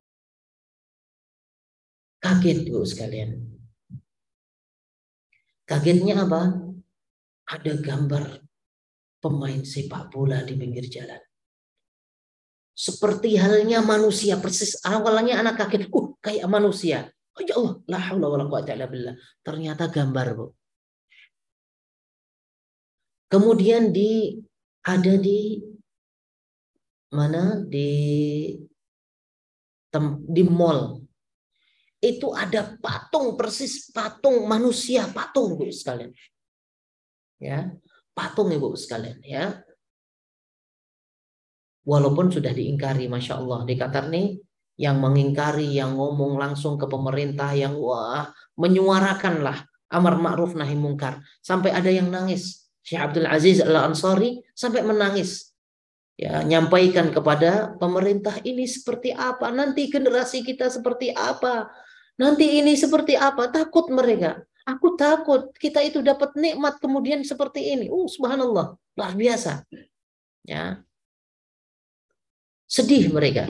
kaget Bu sekalian. Kagetnya apa? Ada gambar pemain sepak bola di pinggir jalan. Seperti halnya manusia persis. Awalnya anak kaget, uh kayak manusia. Oh ya Allah, la haula wala quwata illa billah. Ternyata gambar, Bu. Kemudian di ada di mana di tem, di mall. Itu ada patung persis patung manusia, patung Bu sekalian. Ya, patung Ibu sekalian ya. Walaupun sudah diingkari, Masya Allah, di Qatar nih yang mengingkari, yang ngomong langsung ke pemerintah, yang wah menyuarakan lah amar ma'ruf nahi mungkar, sampai ada yang nangis. Syekh Abdul Aziz Al-Ansari sampai menangis, ya, nyampaikan kepada pemerintah, ini seperti apa, nanti generasi kita seperti apa, nanti ini seperti apa. Takut mereka. Aku takut kita itu dapat nikmat kemudian seperti ini. Uh, subhanallah, luar biasa. Ya. Sedih mereka.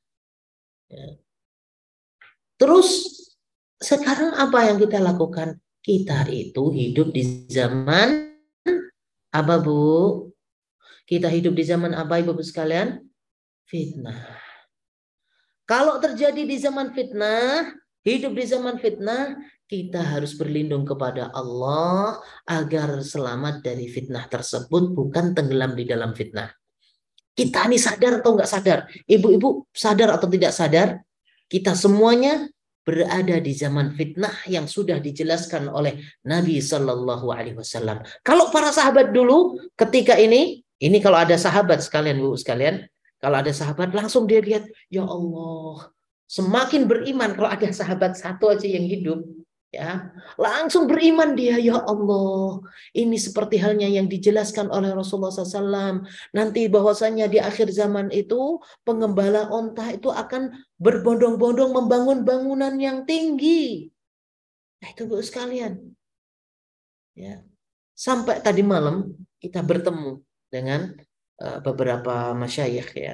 Ya. Terus sekarang apa yang kita lakukan? Kita itu hidup di zaman apa, Bu? Kita hidup di zaman apa, Ibu sekalian? Fitnah. Kalau terjadi di zaman fitnah, hidup di zaman fitnah, kita harus berlindung kepada Allah agar selamat dari fitnah tersebut, bukan tenggelam di dalam fitnah. Kita ini sadar atau nggak sadar? Ibu-ibu sadar atau tidak sadar? Kita semuanya berada di zaman fitnah yang sudah dijelaskan oleh Nabi Shallallahu Alaihi Wasallam. Kalau para sahabat dulu ketika ini, ini kalau ada sahabat sekalian, Bu sekalian, kalau ada sahabat langsung dia lihat, ya Allah, semakin beriman kalau ada sahabat satu aja yang hidup, ya langsung beriman dia, ya Allah, ini seperti halnya yang dijelaskan oleh Rasulullah shallallahu alaihi wasallam. Nanti bahwasanya di akhir zaman itu pengembala onta itu akan berbondong-bondong membangun bangunan yang tinggi. Nah itu Bu sekalian. Ya. Sampai tadi malam kita bertemu dengan uh, beberapa masyayikh ya.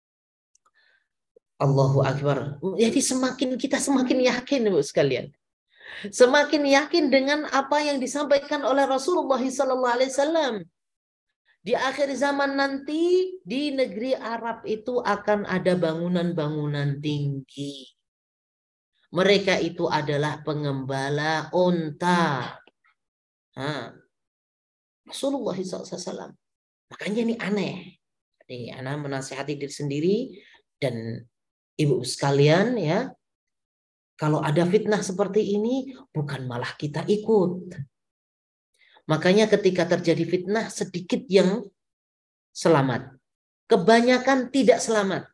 Allahu Akbar. Jadi semakin kita semakin yakin Bu sekalian. Semakin yakin dengan apa yang disampaikan oleh Rasulullah shallallahu alaihi wasallam. Di akhir zaman nanti di negeri Arab itu akan ada bangunan-bangunan tinggi. Mereka itu adalah pengembala unta. Nah, Rasulullah shallallahu alaihi wasallam. Makanya ini aneh. Ini anak menasihati diri sendiri dan ibu sekalian ya. Kalau ada fitnah seperti ini, bukan malah kita ikut. Makanya ketika terjadi fitnah, sedikit yang selamat. Kebanyakan tidak selamat.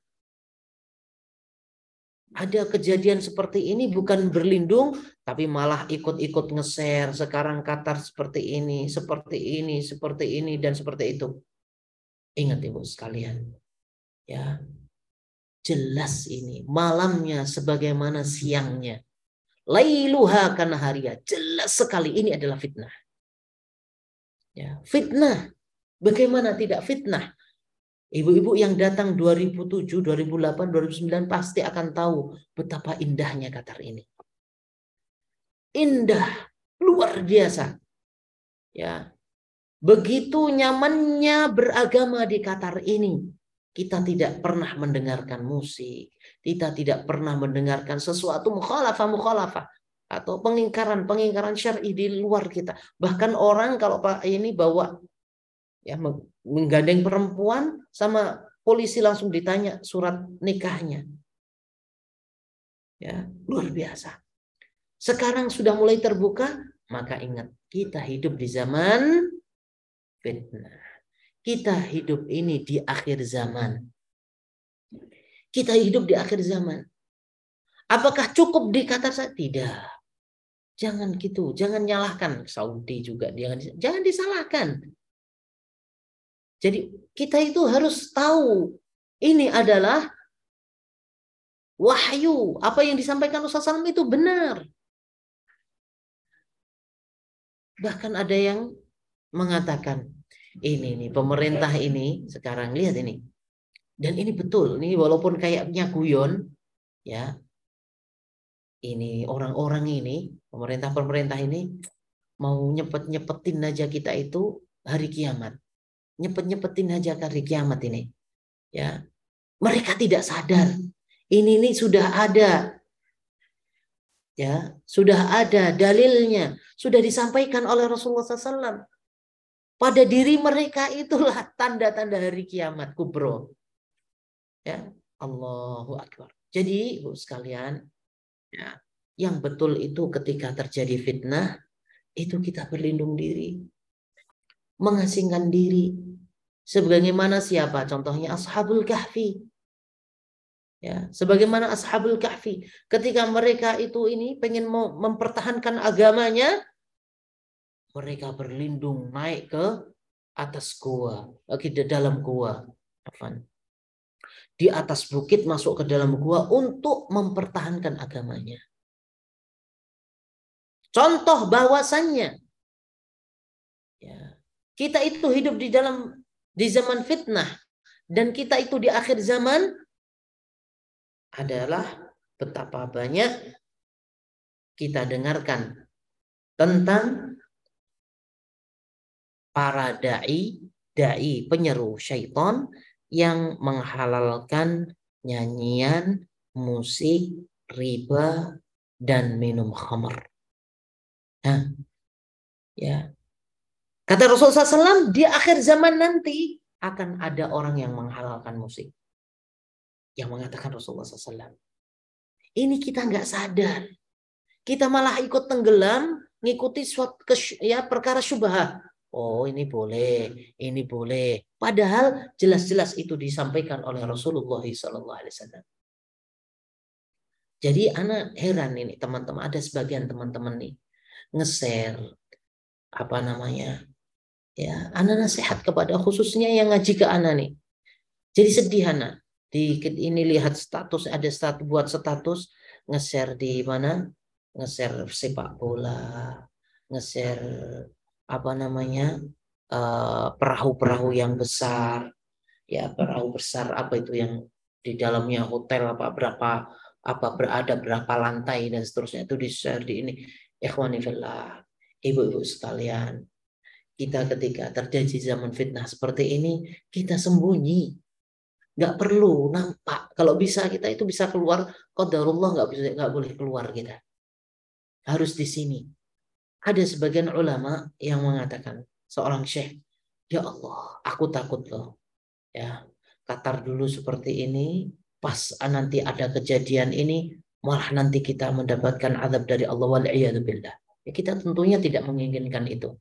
Ada kejadian seperti ini bukan berlindung, tapi malah ikut-ikut nge-share. Sekarang Qatar seperti ini, seperti ini, seperti ini, dan seperti itu. Ingat ibu sekalian, ya jelas ini malamnya sebagaimana siangnya. Lailuha kanahariya, jelas sekali ini adalah fitnah. Ya, fitnah. Bagaimana tidak fitnah? Ibu-ibu yang datang dua ribu tujuh, dua ribu delapan, dua ribu sembilan pasti akan tahu betapa indahnya Qatar ini. Indah, luar biasa. Ya. Begitu nyamannya beragama di Qatar ini. Kita tidak pernah mendengarkan musik, kita tidak pernah mendengarkan sesuatu mukhalafah-mukhalafah atau pengingkaran-pengingkaran syar'i di luar kita. Bahkan orang kalau Pak ini bawa ya menggandeng perempuan sama polisi langsung ditanya surat nikahnya. Ya, luar biasa. Sekarang sudah mulai terbuka, maka ingat kita hidup di zaman fitnah. Kita hidup ini di akhir zaman. Kita hidup di akhir zaman. Apakah cukup di Qatar saja? Tidak. Jangan gitu, jangan nyalahkan Saudi juga, jangan jangan disalahkan. Jadi kita itu harus tahu ini adalah wahyu, apa yang disampaikan Rasulullah shallallahu alaihi wasallam itu benar. Bahkan ada yang mengatakan ini nih pemerintah ini sekarang lihat ini, dan ini betul, ini walaupun kayaknya guyon, ya ini orang-orang ini pemerintah-pemerintah ini mau nyepet-nyepetin aja kita itu hari kiamat, nyepet-nyepetin aja hari kiamat ini, ya mereka tidak sadar ini ini sudah ada. Ya, sudah ada dalilnya, sudah disampaikan oleh Rasulullah shallallahu alaihi wasallam. Pada diri mereka itulah tanda-tanda hari kiamat kubro. Ya, Allahu Akbar. Jadi, Ibu sekalian, ya, yang betul itu ketika terjadi fitnah, itu kita berlindung diri, mengasingkan diri. Sebagaimana siapa? Contohnya Ashabul Kahfi. Ya, sebagaimana Ashabul Kahfi, ketika mereka itu ini pengen mempertahankan agamanya, mereka berlindung naik ke atas gua, ke dalam gua, di atas bukit masuk ke dalam gua untuk mempertahankan agamanya. Contoh bahwasannya, ya, kita itu hidup di dalam di zaman fitnah dan kita itu di akhir zaman adalah betapa banyak kita dengarkan tentang para dai, dai penyeru syaitan yang menghalalkan nyanyian, musik, riba, dan minum khamr. Nah, ya. Kata Rasulullah shallallahu alaihi wasallam, di akhir zaman nanti akan ada orang yang menghalalkan musik. Yang mengatakan Rasulullah shallallahu alaihi wasallam. Ini kita nggak sadar. Kita malah ikut tenggelam, ngikuti suatu ya perkara syubhat. Oh ini boleh, ini boleh. Padahal jelas-jelas itu disampaikan oleh Rasulullah shallallahu alaihi wasallam. Jadi anak heran ini teman-teman, ada sebagian teman-teman nih nge-share apa namanya, ya anak nasihat kepada khususnya yang ngaji ke anak nih. Jadi sedih anak. Di ini lihat status, ada status buat status nge-share di mana? Nge-share sepak bola, nge-share apa namanya? Uh, perahu-perahu yang besar. Ya, perahu besar apa itu yang di dalamnya hotel apa berapa apa berada berapa lantai dan seterusnya itu di-share di ini. Ikhwani fillah, ibu-ibu sekalian, kita ketika terjadi zaman fitnah seperti ini, kita sembunyi. Nggak perlu nampak. Kalau bisa kita itu bisa keluar. Qadarullah nggak bisa, nggak boleh keluar kita. Harus di sini. Ada sebagian ulama yang mengatakan, seorang syekh, ya Allah, aku takut loh. Ya, Qatar dulu seperti ini, pas nanti ada kejadian ini, malah nanti kita mendapatkan azab dari Allah wal'iyadzubillah. Ya, kita tentunya tidak menginginkan itu.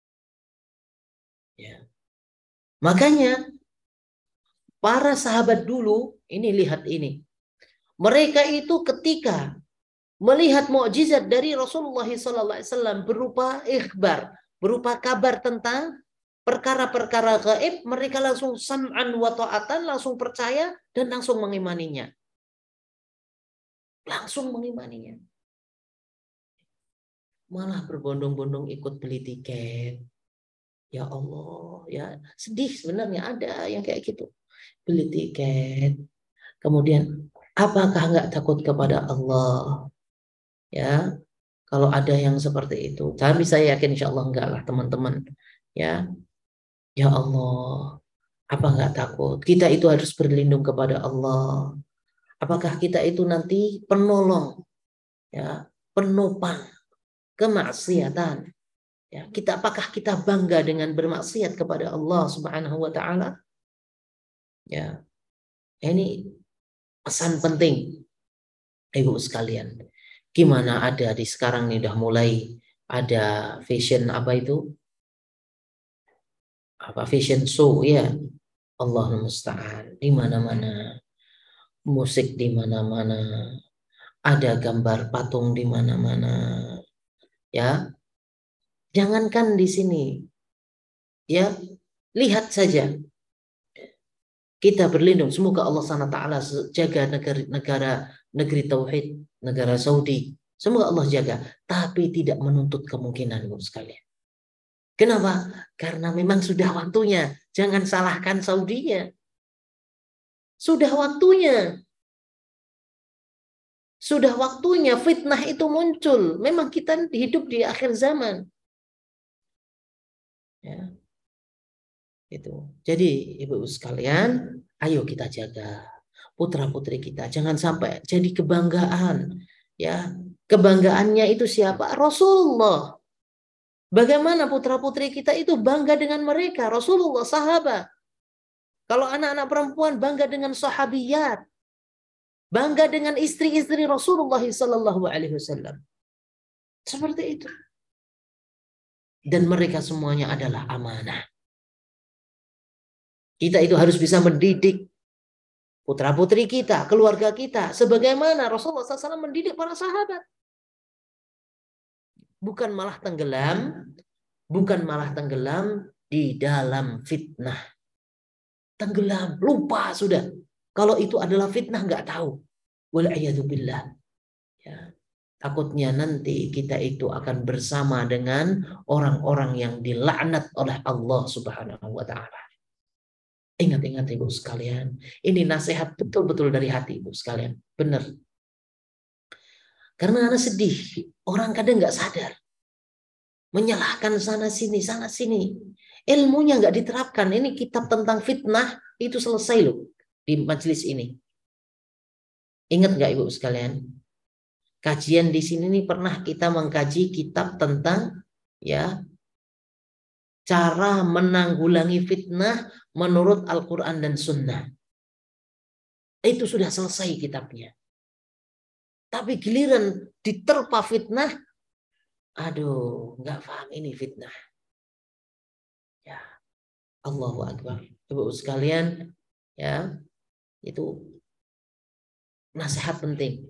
Ya. Makanya para sahabat dulu, ini lihat ini. Mereka itu ketika melihat mukjizat dari Rasulullah shallallahu alaihi wasallam berupa ikhbar, berupa kabar tentang perkara-perkara gaib, mereka langsung sam'an wa ta'atan, langsung percaya dan langsung mengimaninya. Langsung mengimaninya. Malah berbondong-bondong ikut beli tiket. Ya Allah, ya sedih sebenarnya ada yang kayak gitu. Beli tiket. Kemudian apakah nggak takut kepada Allah? Ya, kalau ada yang seperti itu, tapi saya yakin insya Allah enggak lah teman-teman. Ya, ya Allah, apa enggak takut? Kita itu harus berlindung kepada Allah. Apakah kita itu nanti penolong, ya, penopang kemaksiatan? Ya, kita apakah kita bangga dengan bermaksiat kepada Allah Subhanahu Wa Taala? Ya, ini pesan penting, ibu sekalian. Gimana ada di sekarang nih udah mulai ada fashion apa itu? Apa fashion show ya. Allahul musta'an. Di mana-mana. Musik di mana-mana. Ada gambar patung di mana-mana. Ya. Jangankan di sini. Ya, lihat saja. Kita berlindung. Semoga Allah subhanahu wa taala jaga negara, negara negeri tauhid, negara Saudi. Semoga Allah jaga. Tapi tidak menuntut kemungkinan ibu sekalian. Kenapa? Karena memang sudah waktunya. Jangan salahkan Saudinya. Sudah waktunya. Sudah waktunya fitnah itu muncul. Memang kita hidup di akhir zaman. Ya. Itu. Jadi ibu sekalian, ayo kita jaga putra-putri kita. Jangan sampai jadi kebanggaan. Ya, kebanggaannya itu siapa? Rasulullah. Bagaimana putra-putri kita itu bangga dengan mereka? Rasulullah, sahabat. Kalau anak-anak perempuan bangga dengan sahabiyat. Bangga dengan istri-istri Rasulullah sallallahu alaihi wasallam. Seperti itu. Dan mereka semuanya adalah amanah. Kita itu harus bisa mendidik putra-putri kita, keluarga kita. Sebagaimana Rasulullah shallallahu alaihi wasallam mendidik para sahabat. Bukan malah tenggelam, bukan malah tenggelam di dalam fitnah. Tenggelam, lupa sudah. Kalau itu adalah fitnah nggak tahu. Wal'iyadzubillah. Ya. Takutnya nanti kita itu akan bersama dengan orang-orang yang dilaknat oleh Allah Subhanahu wa taala. Ingat-ingat ibu sekalian, ini nasihat betul-betul dari hati ibu sekalian. Benar. Karena anak sedih, orang kadang nggak sadar. menyalahkan sana sini, sana sini. Ilmunya nggak diterapkan. Ini kitab tentang fitnah itu selesai loh di majelis ini. Ingat nggak Ibu sekalian? Kajian di sini nih pernah kita mengkaji kitab tentang ya cara menanggulangi fitnah menurut Al-Quran dan Sunnah. Itu sudah selesai kitabnya. Tapi giliran diterpa fitnah, aduh, nggak paham ini fitnah. Ya, Allahu Akbar. Ibu sekalian, ya, itu nasihat penting.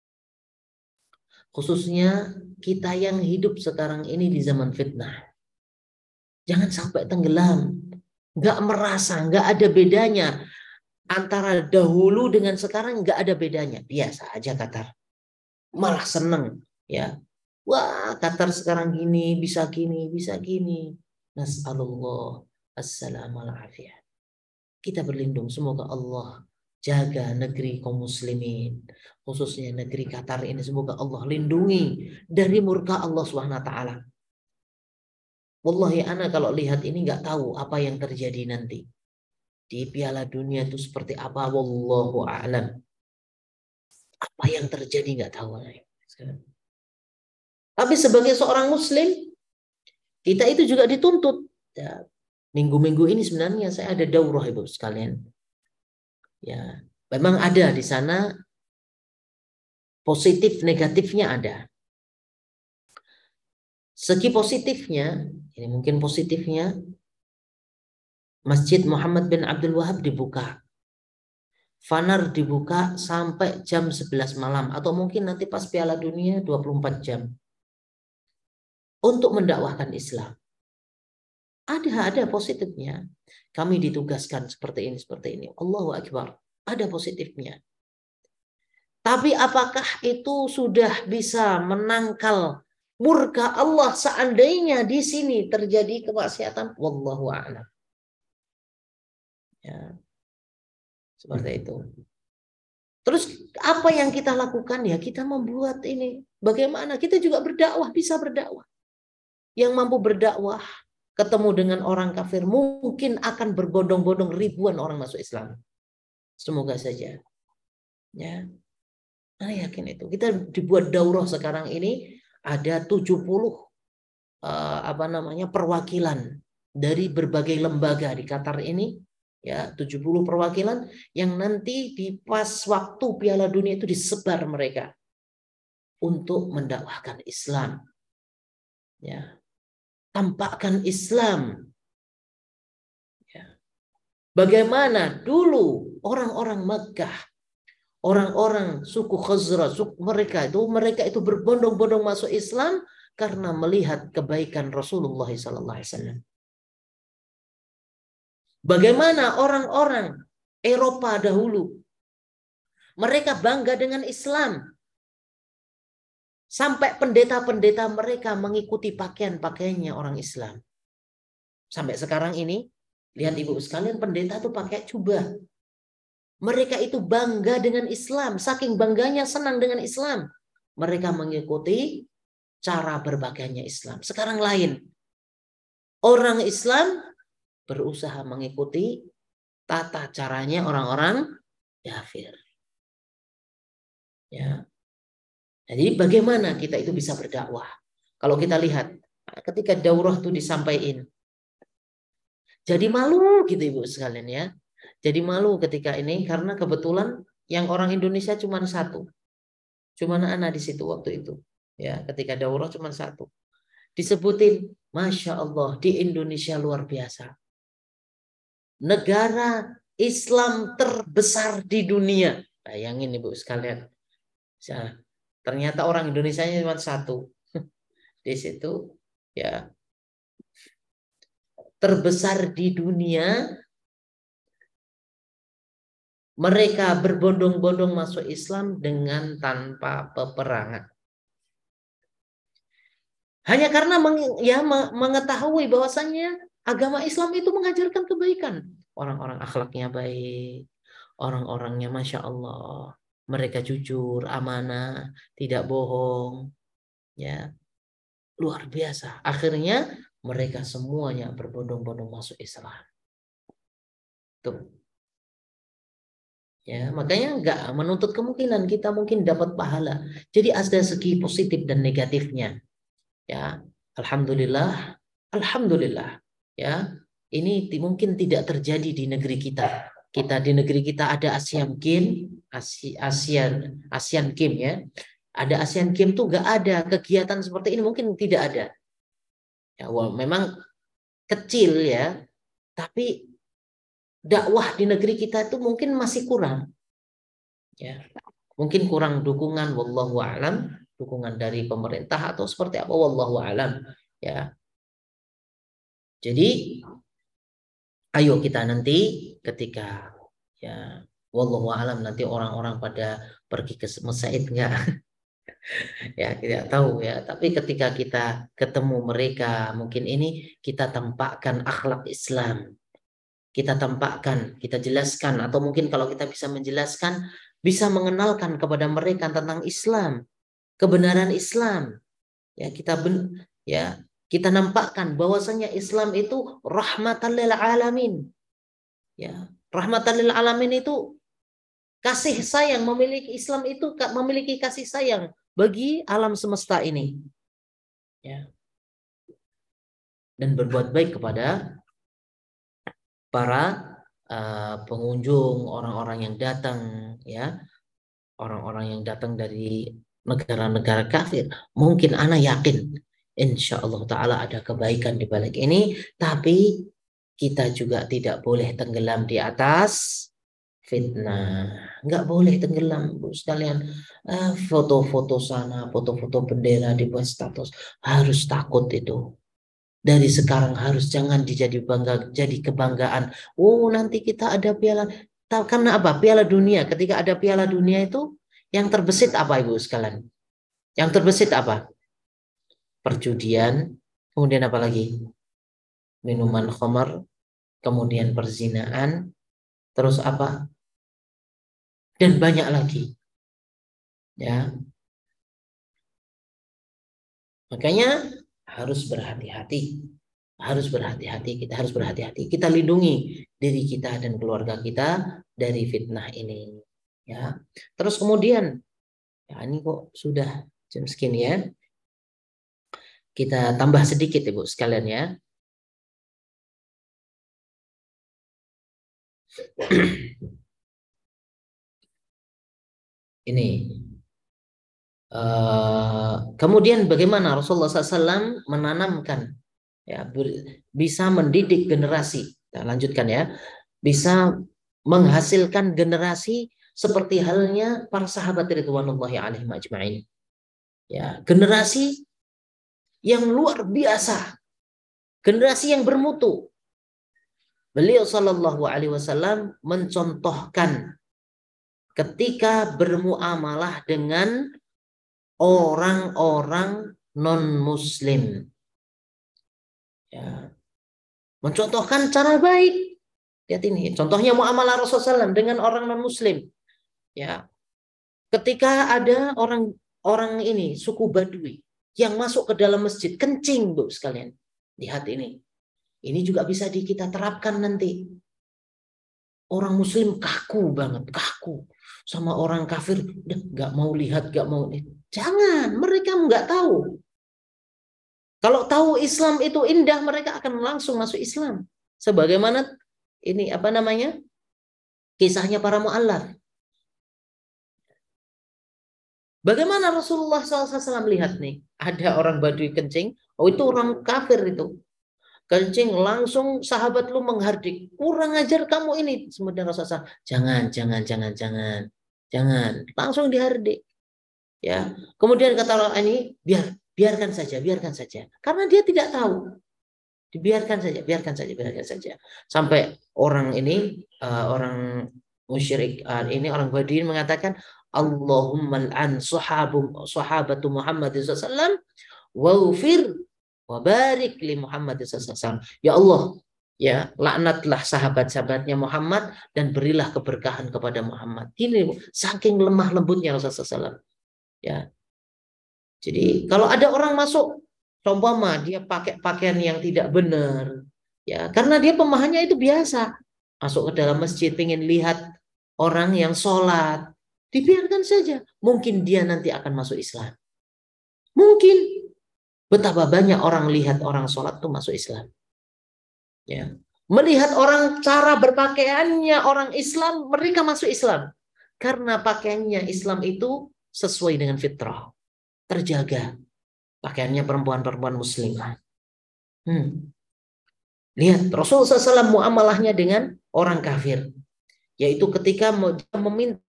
Khususnya kita yang hidup sekarang ini di zaman fitnah. Jangan sampai tenggelam. Nggak merasa, nggak ada bedanya. Antara dahulu dengan sekarang nggak ada bedanya. Biasa aja Qatar. Malah seneng. Ya, wah Qatar sekarang gini, bisa gini, bisa gini. Nas'alullah assalamu alaikum. Kita berlindung semoga Allah jaga negeri kaum muslimin, khususnya negeri Qatar ini, semoga Allah lindungi dari murka Allah Subhanahu wa taala. Wallahi ana kalau lihat ini nggak tahu apa yang terjadi nanti di Piala Dunia itu seperti apa, wallahu a'lam. Apa yang terjadi nggak tahu. Tapi sebagai seorang muslim, kita itu juga dituntut. Ya, minggu-minggu ini sebenarnya saya ada daurah Ibu sekalian. Ya, memang ada di sana positif negatifnya ada. Segi positifnya, ini mungkin positifnya, Masjid Muhammad bin Abdul Wahab dibuka. Fanar dibuka sampai jam sebelas malam atau mungkin nanti pas Piala Dunia dua puluh empat jam. Untuk mendakwahkan Islam. Ada ada positifnya. Kami ditugaskan seperti ini seperti ini. Allahu Akbar. Ada positifnya. Tapi apakah itu sudah bisa menangkal murka Allah seandainya di sini terjadi kemaksiatan? Wallahu a'lam. Ya. Seperti itu. Terus apa yang kita lakukan ya? Kita membuat ini. Bagaimana? Kita juga berdakwah, bisa berdakwah. Yang mampu berdakwah ketemu dengan orang kafir mungkin akan berbondong-bondong ribuan orang masuk Islam. Semoga saja. Ya. Saya yakin itu. Kita dibuat daurah sekarang ini ada tujuh puluh uh, apa namanya perwakilan dari berbagai lembaga di Qatar ini, ya, tujuh puluh perwakilan yang nanti di pas waktu Piala Dunia itu disebar mereka untuk mendakwahkan Islam. Ya. Tampakkan Islam. Ya. Bagaimana dulu orang-orang Makkah, orang-orang suku Khazraj, suku mereka itu mereka itu berbondong-bondong masuk Islam karena melihat kebaikan Rasulullah sallallahu alaihi wasallam. Bagaimana orang-orang Eropa dahulu, mereka bangga dengan Islam. Sampai pendeta-pendeta mereka mengikuti pakaian-pakaiannya orang Islam. Sampai sekarang ini, lihat Ibu sekalian, pendeta tuh pakai jubah. Mereka itu bangga dengan Islam. Saking bangganya senang dengan Islam. Mereka mengikuti cara berpakaiannya Islam. Sekarang lain. Orang Islam berusaha mengikuti tata caranya orang-orang kafir. Ya. Jadi bagaimana kita itu bisa berdakwah? Kalau kita lihat ketika daurah itu disampaikan, jadi malu gitu Ibu sekalian ya. Jadi malu ketika ini karena kebetulan yang orang Indonesia cuma satu, cuma anak di situ waktu itu. Ya, ketika daurah cuma satu. Disebutin, Masya Allah di Indonesia luar biasa. Negara Islam terbesar di dunia. Bayangin Ibu sekalian. Nah, ternyata orang Indonesia cuma satu. Di situ ya terbesar di dunia, mereka berbondong-bondong masuk Islam dengan tanpa peperangan. Hanya karena meng, ya, mengetahui bahwasannya agama Islam itu mengajarkan kebaikan. Orang-orang akhlaknya baik, orang-orangnya Masya Allah, mereka jujur, amanah, tidak bohong, ya. luar biasa. Akhirnya mereka semuanya berbondong-bondong masuk Islam. Tuh. Ya, makanya nggak menuntut kemungkinan kita mungkin dapat pahala. Jadi ada segi positif dan negatifnya. Ya, alhamdulillah, alhamdulillah. Ya, ini mungkin tidak terjadi di negeri kita. Kita di negeri kita ada Asian Games, Asi, ASEAN ASEAN Games ya. Ada Asian Games tuh nggak ada kegiatan seperti ini, mungkin tidak ada. Ya, well, memang kecil ya, tapi dakwah di negeri kita itu mungkin masih kurang. Ya, mungkin kurang dukungan, wallahu a'lam, dukungan dari pemerintah atau seperti apa, wallahu a'lam. Ya, jadi ayo kita nanti ketika ya wallahu a'lam nanti orang-orang pada pergi ke masjid enggak ya tidak tahu ya, tapi ketika kita ketemu mereka mungkin ini kita tampakkan akhlak Islam, kita tampakkan, kita jelaskan, atau mungkin kalau kita bisa menjelaskan, bisa mengenalkan kepada mereka tentang Islam, kebenaran Islam. Ya, kita ben, ya, kita nampakkan bahwasanya Islam itu rahmatan lil alamin. Ya, rahmatan lil alamin itu kasih sayang, memiliki Islam itu memiliki kasih sayang bagi alam semesta ini. Ya. Dan berbuat baik kepada para uh, pengunjung, orang-orang yang datang, ya, orang-orang yang datang dari negara-negara kafir. Mungkin ana yakin, insya Allah Taala ada kebaikan di balik ini, tapi kita juga tidak boleh tenggelam di atas fitnah. Nggak boleh tenggelam, Bu sekalian. Uh, foto-foto sana, foto-foto bendera dibuat status, harus takut itu. Dari sekarang harus jangan dijadi bangga, jadi kebanggaan. Oh, nanti kita ada piala. Karena apa? Piala dunia. Ketika ada piala dunia itu, yang terbesit apa Ibu sekalian? Yang terbesit apa? Perjudian, kemudian apa lagi? Minuman khamar, kemudian perzinaan, terus apa? Dan banyak lagi. Ya. Makanya harus berhati-hati. Harus berhati-hati, kita harus berhati-hati. Kita lindungi diri kita dan keluarga kita dari fitnah ini. Ya. Terus kemudian, ya ini kok sudah jam segini ya. Kita tambah sedikit Ibu sekalian ya. Ini. Uh, kemudian bagaimana Rasulullah shallallahu alaihi wasallam menanamkan, ya, bisa mendidik generasi. Kita lanjutkan ya. Bisa menghasilkan generasi seperti halnya para sahabat ridwanullahi alaihim ajma'in. Ya, generasi yang luar biasa, generasi yang bermutu. Beliau sallallahu alaihi wasallam mencontohkan ketika bermuamalah dengan orang-orang non-muslim. Ya. Mencontohkan cara baik. Lihat ini, contohnya muamalah Rasulullah shallallahu alaihi wasallam dengan orang non-muslim. Ya. Ketika ada orang orang ini suku Badui yang masuk ke dalam masjid, kencing Bu sekalian. Lihat ini. Ini juga bisa di kita terapkan nanti. Orang muslim kaku banget, kaku sama orang kafir, udah nggak mau lihat, nggak mau lihat. Jangan, mereka nggak tahu. Kalau tahu Islam itu indah, mereka akan langsung masuk Islam. Sebagaimana ini apa namanya? Kisahnya para mu'allaf. Bagaimana Rasulullah shallallahu alaihi wasallam lihat nih, ada orang Badui kencing, oh itu orang kafir itu. Kencing langsung sahabat lu menghardik, kurang ajar kamu ini. Kemudian Rasulullah, jangan, jangan, jangan, jangan, jangan, langsung dihardik. Ya, kemudian kata orang ini, biar, biarkan saja, biarkan saja, karena dia tidak tahu. Dibiarkan saja, biarkan saja, biarkan saja. Sampai orang ini, uh, orang musyrik uh, ini orang Badui mengatakan, Allahumma al'an sahabu sahabatu Muhammad sallallahu alaihi wasallam waghfir wa barik li Muhammad sallallahu alaihi wasallam. Ya Allah, ya laknatlah sahabat-sahabatnya Muhammad dan berilah keberkahan kepada Muhammad. Ini saking lemah lembutnya Rasulullah sallallahu alaihi wasallam. Ya. Jadi kalau ada orang masuk Seumpama dia pakai pakaian yang tidak benar, ya karena dia pemahamannya itu biasa. Masuk ke dalam masjid, ingin lihat orang yang sholat, dibiarkan saja. Mungkin dia nanti akan masuk Islam. Mungkin. Betapa banyak orang lihat orang sholat itu masuk Islam. Ya. Melihat orang cara berpakaiannya orang Islam, mereka masuk Islam. Karena pakaiannya Islam itu sesuai dengan fitrah. Terjaga. Pakaiannya perempuan-perempuan muslimah. Hmm. Lihat Rasulullah shallallahu alaihi wasallam muamalahnya dengan orang kafir. Yaitu ketika meminta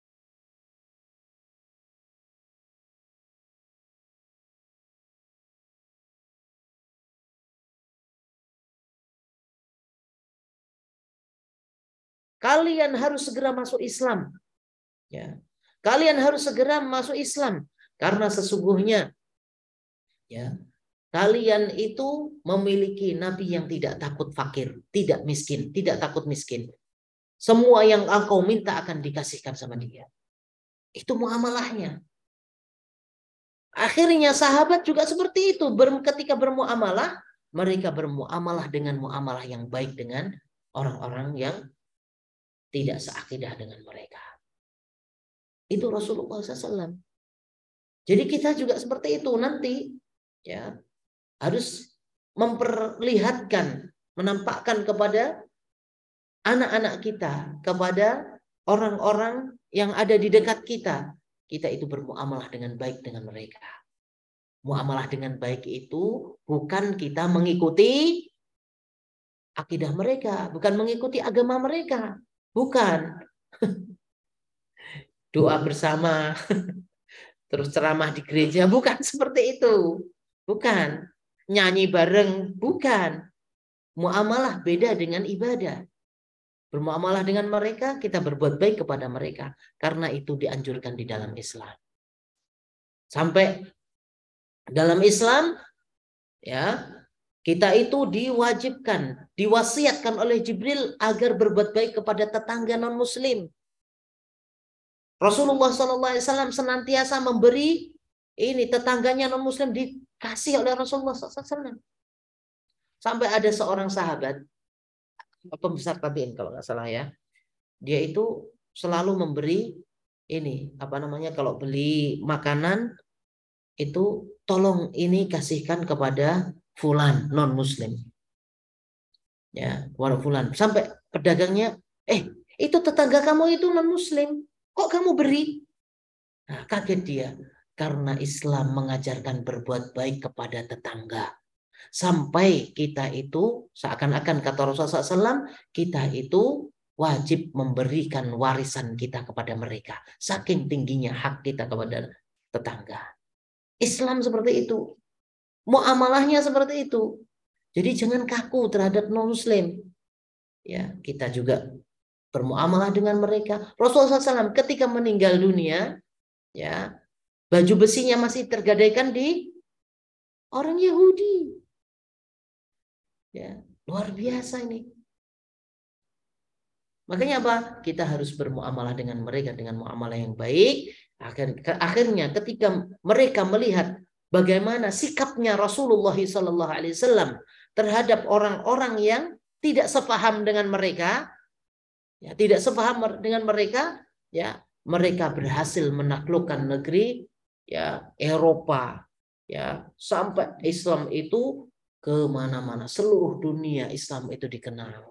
kalian harus segera masuk Islam. Ya. Kalian harus segera masuk Islam. Karena sesungguhnya ya, kalian itu memiliki nabi yang tidak takut fakir, tidak miskin, tidak takut miskin. Semua yang engkau minta akan dikasihkan sama dia. Itu muamalahnya. Akhirnya sahabat juga seperti itu. Ketika bermuamalah, mereka bermuamalah dengan muamalah yang baik dengan orang-orang yang tidak seakidah dengan mereka. Itu Rasulullah shallallahu alaihi wasallam. Jadi kita juga seperti itu nanti, ya harus memperlihatkan, menampakkan kepada anak-anak kita, kepada orang-orang yang ada di dekat kita, kita itu bermuamalah dengan baik dengan mereka. Muamalah dengan baik itu bukan kita mengikuti akidah mereka, bukan mengikuti agama mereka, bukan. Doa bersama, terus ceramah di gereja, bukan seperti itu. Bukan. Nyanyi bareng, bukan. Muamalah beda dengan ibadah. Bermuamalah dengan mereka, kita berbuat baik kepada mereka. Karena itu dianjurkan di dalam Islam. Sampai dalam Islam, ya kita itu diwajibkan, diwasiatkan oleh Jibril agar berbuat baik kepada tetangga non-muslim. Rasulullah shallallahu alaihi wasallam senantiasa memberi ini tetangganya non-muslim dikasih oleh Rasulullah shallallahu alaihi wasallam. Sampai ada seorang sahabat, pembesar tabi'in kalau nggak salah ya, dia itu selalu memberi ini apa namanya kalau beli makanan itu tolong ini kasihkan kepada fulan non-muslim. Ya, walau fulan. Sampai pedagangnya, eh itu tetangga kamu itu non-muslim. Kok kamu beri? Nah, kaget dia. Karena Islam mengajarkan berbuat baik kepada tetangga. Sampai kita itu, seakan-akan kata Rasulullah shallallahu alaihi wasallam, kita itu wajib memberikan warisan kita kepada mereka. Saking tingginya hak kita kepada tetangga. Islam seperti itu. Muamalahnya seperti itu. Jadi jangan kaku terhadap non-muslim. Ya, kita juga bermuamalah dengan mereka. Rasulullah shallallahu alaihi wasallam ketika meninggal dunia, ya baju besinya masih tergadaikan di orang Yahudi. Ya, luar biasa ini. Makanya apa? Kita harus bermuamalah dengan mereka dengan muamalah yang baik. Akhirnya ketika mereka melihat bagaimana sikapnya Rasulullah shallallahu alaihi wasallam terhadap orang-orang yang tidak sepaham dengan mereka, ya, tidak sepaham dengan mereka, ya, mereka berhasil menaklukkan negeri, ya, Eropa, ya, sampai Islam itu kemana-mana, seluruh dunia Islam itu dikenal.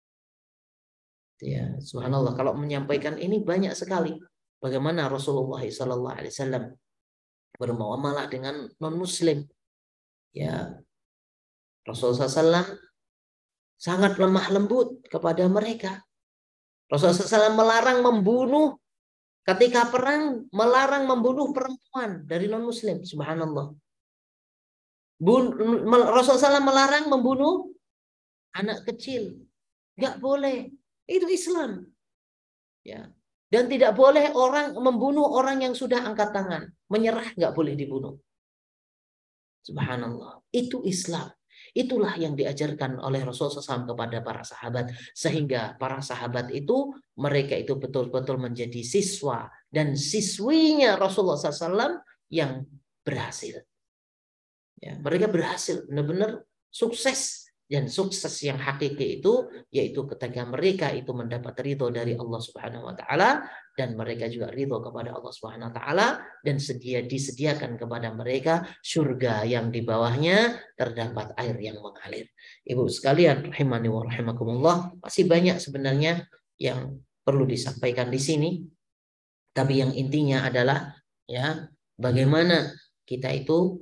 Ya, subhanallah, kalau menyampaikan ini banyak sekali bagaimana Rasulullah shallallahu alaihi wasallam bermuamalah dengan non-muslim. Ya, Rasulullah shallallahu alaihi wasallam sangat lemah lembut kepada mereka. Rasulullah shallallahu alaihi wasallam melarang membunuh ketika perang, melarang membunuh perempuan dari non-muslim. Subhanallah. Rasulullah shallallahu alaihi wasallam melarang membunuh anak kecil. Gak boleh. Itu Islam. Ya. Dan tidak boleh orang membunuh orang yang sudah angkat tangan. Menyerah gak boleh dibunuh. Subhanallah. Itu Islam. Itulah yang diajarkan oleh Rasulullah shallallahu alaihi wasallam kepada para sahabat. Sehingga para sahabat itu, mereka itu betul-betul menjadi siswa dan siswinya Rasulullah shallallahu alaihi wasallam yang berhasil. Ya, mereka berhasil, benar-benar sukses. Dan sukses yang hakiki itu yaitu ketika mereka itu mendapat ridho dari Allah Subhanahu wa taala, dan mereka juga ridho kepada Allah Subhanahu wa taala, dan sedia disediakan kepada mereka surga yang di bawahnya terdapat air yang mengalir. Ibu sekalian rahimani wa rahimakumullah, masih banyak sebenarnya yang perlu disampaikan di sini. Tapi yang intinya adalah ya bagaimana kita itu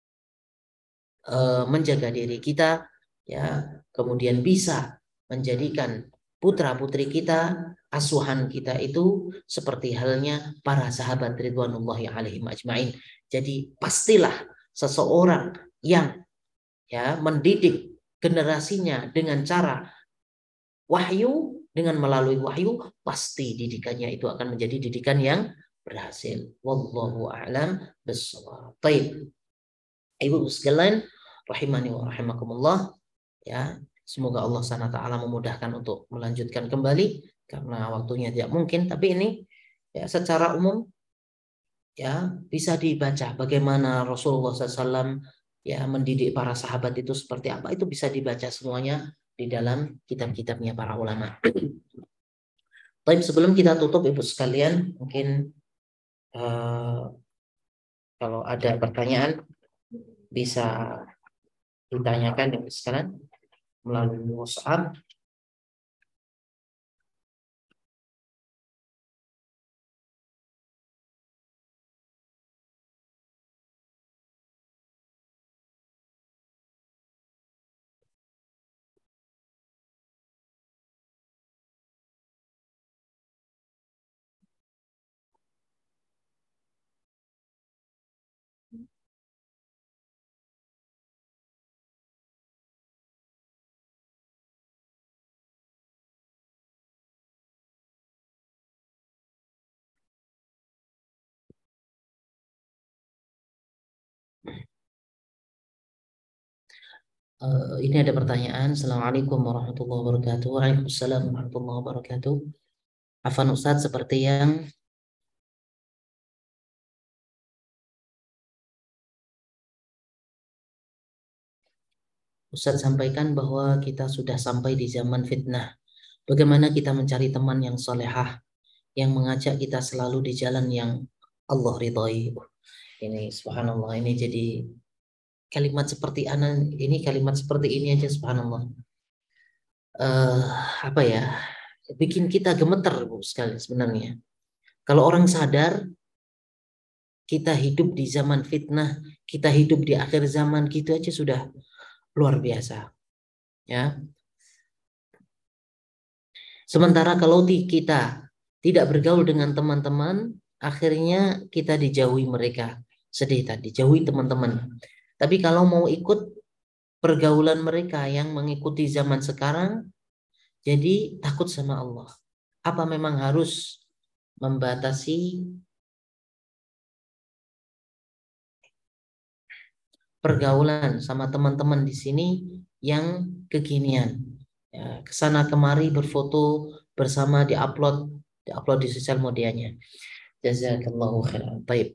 menjaga diri kita, ya, kemudian bisa menjadikan putra-putri kita, asuhan kita itu seperti halnya para sahabat ridwanullahi alaihim ajmain. Jadi pastilah seseorang yang ya mendidik generasinya dengan cara wahyu, dengan melalui wahyu, pasti didikannya itu akan menjadi didikan yang berhasil. Wallahu a'lam bishawab. Baik. Ibu sekalian rahimani wa rahimakumullah, ya, semoga Allah Subhanahu wa taala memudahkan untuk melanjutkan kembali karena waktunya tidak mungkin, tapi ini ya secara umum ya bisa dibaca bagaimana Rasulullah shallallahu alaihi wasallam ya mendidik para sahabat itu seperti apa, itu bisa dibaca semuanya di dalam kitab-kitabnya para ulama. Tapi sebelum kita tutup ibu sekalian, mungkin uh, kalau ada pertanyaan bisa ditanyakan ibu sekalian melalui WhatsApp. Uh, ini ada pertanyaan. Assalamualaikum warahmatullahi wabarakatuh. Waalaikumsalam warahmatullahi wabarakatuh. Afan Ustadz, seperti yang Ustadz sampaikan bahwa kita sudah sampai di zaman fitnah. Bagaimana kita mencari teman yang solehah, yang mengajak kita selalu di jalan yang Allah ridhoi. Ini subhanallah, ini jadi kalimat seperti anan, ini kalimat seperti ini aja subhanallah. Uh, apa ya? Bikin kita gemeter Bu sekali sebenarnya. Kalau orang sadar kita hidup di zaman fitnah, kita hidup di akhir zaman, gitu aja sudah luar biasa. Ya. Sementara kalau kita tidak bergaul dengan teman-teman, akhirnya kita dijauhi mereka. Sedih tadi, dijauhi teman-teman. Tapi kalau mau ikut pergaulan mereka yang mengikuti zaman sekarang, jadi takut sama Allah. Apa memang harus membatasi pergaulan sama teman-teman di sini yang kekinian, ya, kesana kemari berfoto bersama, diupload diupload di sosial medianya. Jazakallahu khairan. Baik,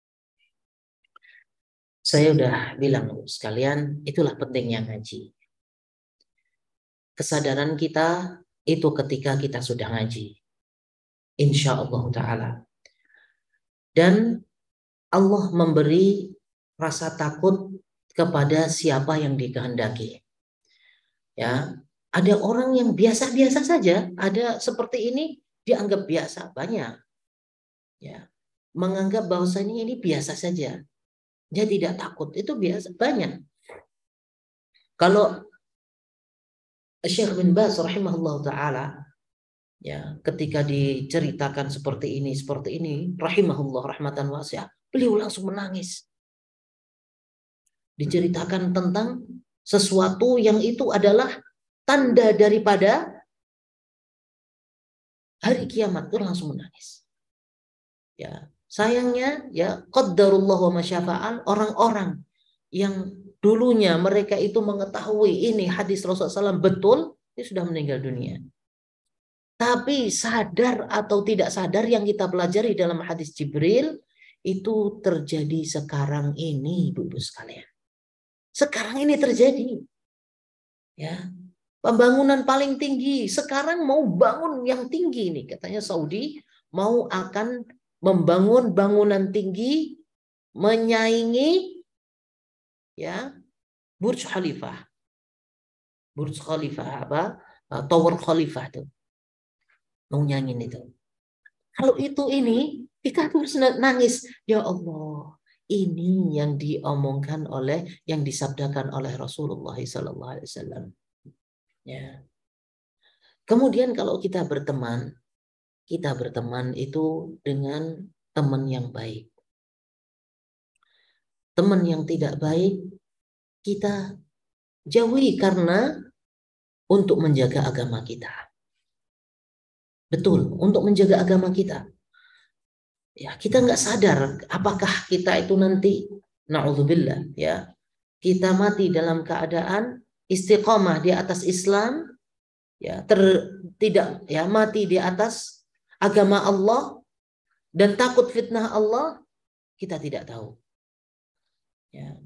saya udah bilang sekalian, itulah pentingnya ngaji. Kesadaran kita itu ketika kita sudah ngaji, insya Allah taala, dan Allah memberi rasa takut kepada siapa yang dikehendaki. Ya, ada orang yang biasa-biasa saja, ada seperti ini dianggap biasa, banyak. Ya, menganggap bahwasanya ini biasa saja, dia tidak takut, itu biasa, banyak. Kalau Syekh bin Baz rahimahullah taala, ya, ketika diceritakan seperti ini, seperti ini, rahimahullah rahmatan wasi'ah, beliau langsung menangis. Diceritakan tentang sesuatu yang itu adalah tanda daripada hari kiamat, itu langsung menangis. Ya, sayangnya ya qaddarullah wa masyafa'al, orang-orang yang dulunya mereka itu mengetahui ini hadis Rasulullah shallallahu alaihi wasallam betul, dia sudah meninggal dunia. Tapi sadar atau tidak sadar yang kita pelajari dalam hadis Jibril itu terjadi sekarang ini, Ibu-ibu sekalian. Sekarang ini terjadi. Ya, pembangunan paling tinggi. Sekarang mau bangun yang tinggi nih. Katanya Saudi mau akan membangun bangunan tinggi menyaingi ya Burj Khalifah. Burj Khalifah apa? Tower Khalifah tuh. Mau nyanyiin itu. Kalau itu ini kita harus nangis. Ya Allah, ini yang diomongkan oleh, yang disabdakan oleh Rasulullah Sallallahu Alaihi Wasallam. Ya. Kemudian kalau kita berteman, kita berteman itu dengan teman yang baik. Teman yang tidak baik kita jauhi karena untuk menjaga agama kita. Betul, untuk menjaga agama kita. Ya, kita nggak sadar apakah kita itu nanti, na'udzubillah, ya, kita mati dalam keadaan istiqomah di atas Islam, ya, ter, tidak, ya, mati di atas agama Allah dan takut fitnah Allah, kita tidak tahu. Ya.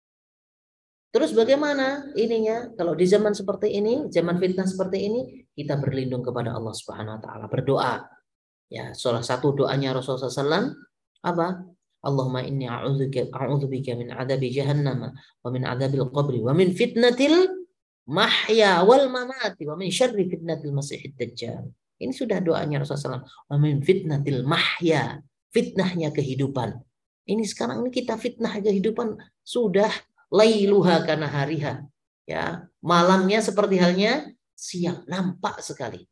Terus bagaimana ininya? Kalau di zaman seperti ini, zaman fitnah seperti ini, kita berlindung kepada Allah Subhanahu Wa Taala, berdoa. Ya, salah satu doanya Rasulullah sallallahu alaihi wasallam apa? Allahumma inni a'udzubika a'udzubika min adzabi jahannam wa min adzabil qabri wa min fitnatil mahya wal mamati wa min syarri fitnatil masiihid dajjal. Ini sudah doanya Rasulullah sallallahu alaihi wasallam. Wa min fitnatil mahya, fitnahnya kehidupan. Ini sekarang ini kita fitnah kehidupan sudah lailuha kana hariha. Ya, malamnya seperti halnya siang, nampak sekali.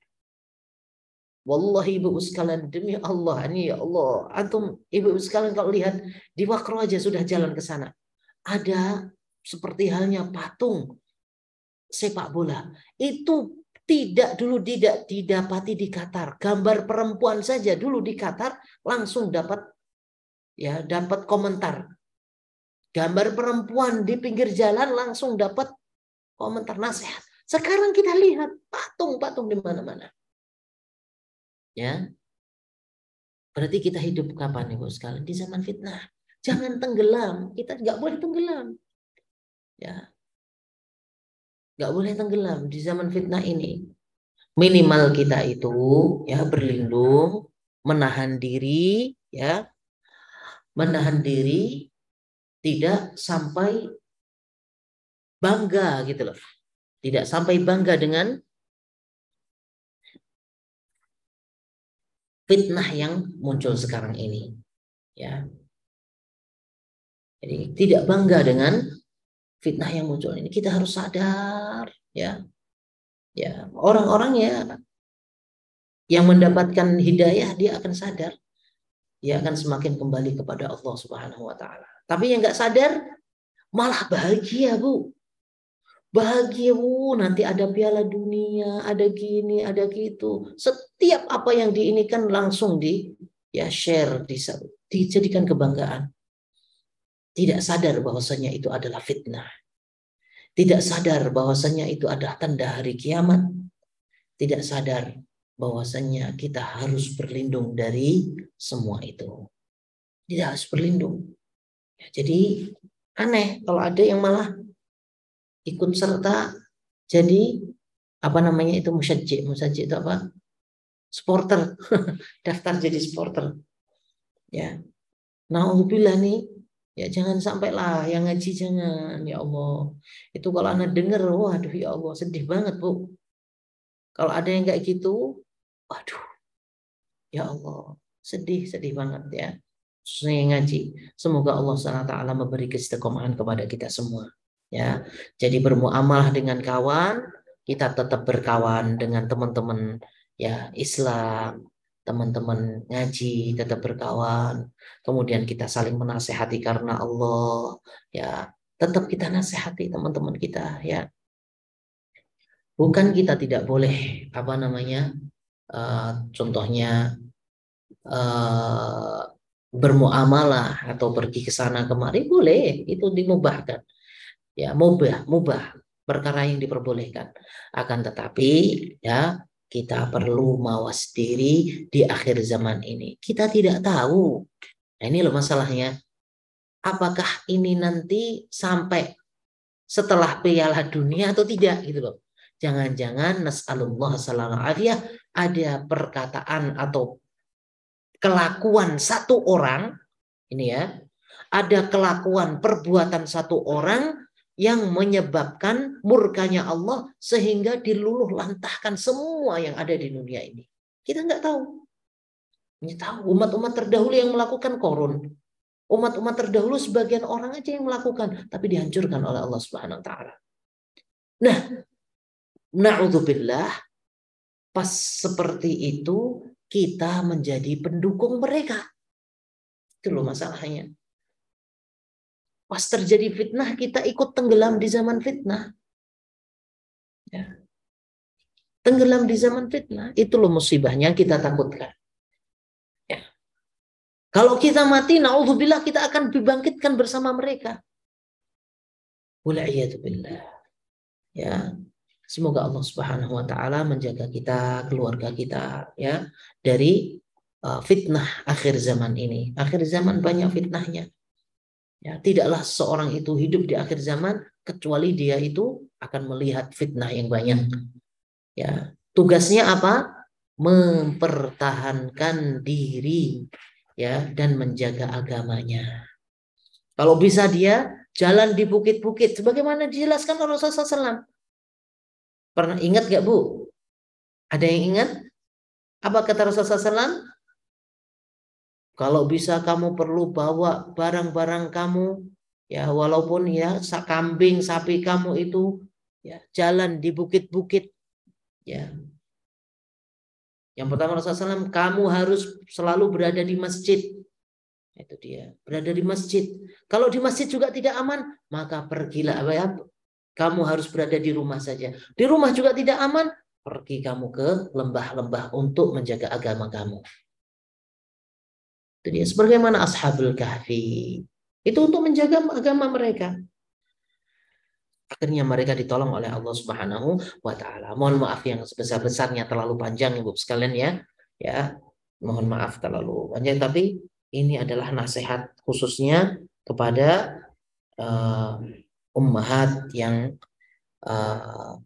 Wallahi ibu sekalian, demi Allah, ini ya Allah, antum ibu sekalian kalau lihat di Wakro aja sudah jalan ke sana. Ada seperti halnya patung sepak bola. Itu tidak dulu tidak didapati di Qatar. Gambar perempuan saja dulu di Qatar langsung dapat ya dapat komentar. Gambar perempuan di pinggir jalan langsung dapat komentar nasihat. Sekarang kita lihat patung-patung di mana-mana. Ya, berarti kita hidup kapan ibu sekalian? Di zaman fitnah. Jangan tenggelam. Kita nggak boleh tenggelam. Ya, nggak boleh tenggelam di zaman fitnah ini. Minimal kita itu ya berlindung, menahan diri, ya, menahan diri, tidak sampai bangga gitu loh. Tidak sampai bangga dengan fitnah yang muncul sekarang ini, ya. Jadi tidak bangga dengan fitnah yang muncul ini. Kita harus sadar, ya, ya orang-orang ya yang mendapatkan hidayah dia akan sadar, dia akan semakin kembali kepada Allah Subhanahu Wa Taala. Tapi yang nggak sadar malah bahagia bu, bahagia bu. Nanti ada Piala Dunia, ada gini, ada gitu. Setiap apa yang diinikan langsung di ya share, di, dijadikan kebanggaan. Tidak sadar bahwasanya itu adalah fitnah. Tidak sadar bahwasanya itu adalah tanda hari kiamat. Tidak sadar bahwasanya kita harus berlindung dari semua itu. Tidak harus berlindung. Jadi aneh kalau ada yang malah ikut serta jadi apa namanya itu musyajji. Musyajji itu apa? Supporter. Daftar jadi supporter. Ya. Nauzubillah nih. Ya jangan sampai lah yang ngaji jangan, ya Allah. Itu kalau anak dengar, waduh ya Allah sedih banget bu. Kalau ada yang kayak gitu, waduh, ya Allah sedih sedih banget ya. Khususnya yang ngaji. Semoga Allah subhanahu wa taala memberi keistiqomahan kepada kita semua. Ya, jadi bermuamalah dengan kawan, kita tetap berkawan dengan teman-teman ya Islam. Teman-teman ngaji tetap berkawan, kemudian kita saling menasehati karena Allah, ya tetap kita nasehati teman-teman kita ya. Bukan kita tidak boleh apa namanya, uh, contohnya uh, bermuamalah atau pergi ke sana kemari boleh, itu dimubahkan, ya mubah, mubah perkara yang diperbolehkan. Akan tetapi ya kita perlu mawas diri di akhir zaman ini. Kita tidak tahu. Nah, ini loh masalahnya. Apakah ini nanti sampai setelah Piala Dunia atau tidak gitu loh. Jangan-jangan nas'alullah salamah afiyah ada perkataan atau kelakuan satu orang ini ya, ada kelakuan perbuatan satu orang yang menyebabkan murkanya Allah sehingga diluluh lantahkan semua yang ada di dunia ini. Kita nggak tahu. Kita tahu umat-umat terdahulu yang melakukan korun. Umat-umat terdahulu sebagian orang aja yang melakukan, tapi dihancurkan oleh Allah Subhanahu wa taala. Nah, na'udzubillah, pas seperti itu kita menjadi pendukung mereka. Itu loh masalahnya. Pas terjadi fitnah, kita ikut tenggelam di zaman fitnah. Ya. Tenggelam di zaman fitnah. Itu loh musibahnya kita takutkan. Ya. Kalau kita mati, na'udzubillah, kita akan dibangkitkan bersama mereka. Wal'iyatubillah. Ya. Semoga Allah Subhanahu wa taala menjaga kita, keluarga kita ya dari uh, fitnah akhir zaman ini. Akhir zaman banyak fitnahnya. Ya, tidaklah seorang itu hidup di akhir zaman kecuali dia itu akan melihat fitnah yang banyak. Ya, tugasnya apa? Mempertahankan diri ya dan menjaga agamanya. Kalau bisa dia jalan di bukit-bukit sebagaimana dijelaskan oleh Rasulullah shallallahu alaihi wasallam. Pernah ingat gak Bu? Ada yang ingat? Apa kata Rasulullah shallallahu alaihi wasallam? Kalau bisa kamu perlu bawa barang-barang kamu, ya walaupun ya kambing, sapi kamu itu ya jalan di bukit-bukit. Ya. Yang pertama Rasulullah shallallahu alaihi wasallam, kamu harus selalu berada di masjid. Itu dia, berada di masjid. Kalau di masjid juga tidak aman, maka pergilah apa ya? Kamu harus berada di rumah saja. Di rumah juga tidak aman, pergi kamu ke lembah-lembah untuk menjaga agama kamu. Itu dia, sebagaimana Ashabul Kahfi. Itu untuk menjaga agama mereka. Akhirnya mereka ditolong oleh Allah Subhanahu wa taala. Mohon maaf yang sebesar-besarnya terlalu panjang Ibu sekalian ya. Ya, mohon maaf terlalu panjang, tapi ini adalah nasihat khususnya kepada uh, ummahat yang uh,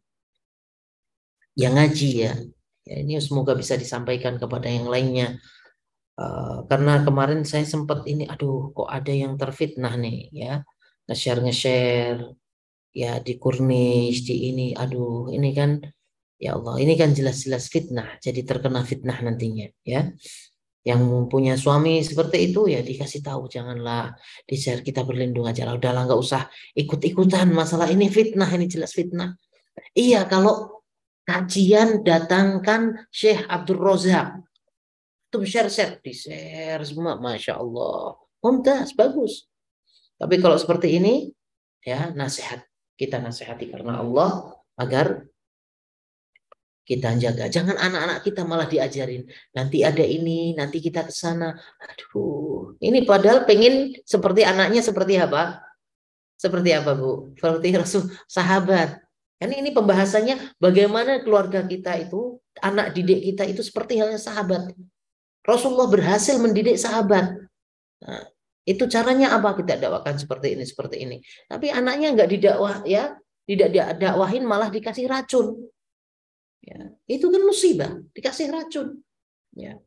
yang ngaji ya. Ya, ini semoga bisa disampaikan kepada yang lainnya. Uh, karena kemarin saya sempat ini, aduh kok ada yang terfitnah nih ya, nge-share nge-share ya di Kurnish di ini, aduh ini kan ya Allah, ini kan jelas-jelas fitnah, jadi terkena fitnah nantinya ya. Yang punya suami seperti itu ya dikasih tahu, janganlah di-share, kita berlindung aja lah, udahlah nggak usah ikut-ikutan masalah ini, fitnah, ini jelas fitnah. Iya, kalau kajian datangkan Syekh Abdul Razak, tuh share-share, di-share semua, Masya Allah, mumtaz, bagus. Tapi kalau seperti ini, ya nasihat, kita nasihati karena Allah agar kita jaga. Jangan anak-anak kita malah diajarin, nanti ada ini, nanti kita ke sana. Aduh, ini padahal pengen seperti anaknya seperti apa? Seperti apa Bu? Seperti Rasul, sahabat. Kan ini pembahasannya bagaimana keluarga kita itu, anak didik kita itu seperti halnya sahabat. Rasulullah berhasil mendidik sahabat. Nah, itu caranya apa? Kita dakwakan seperti ini, seperti ini. Tapi anaknya nggak didakwah ya, tidak didakwahin malah dikasih racun. Ya, itu kan musibah, dikasih racun. Ya.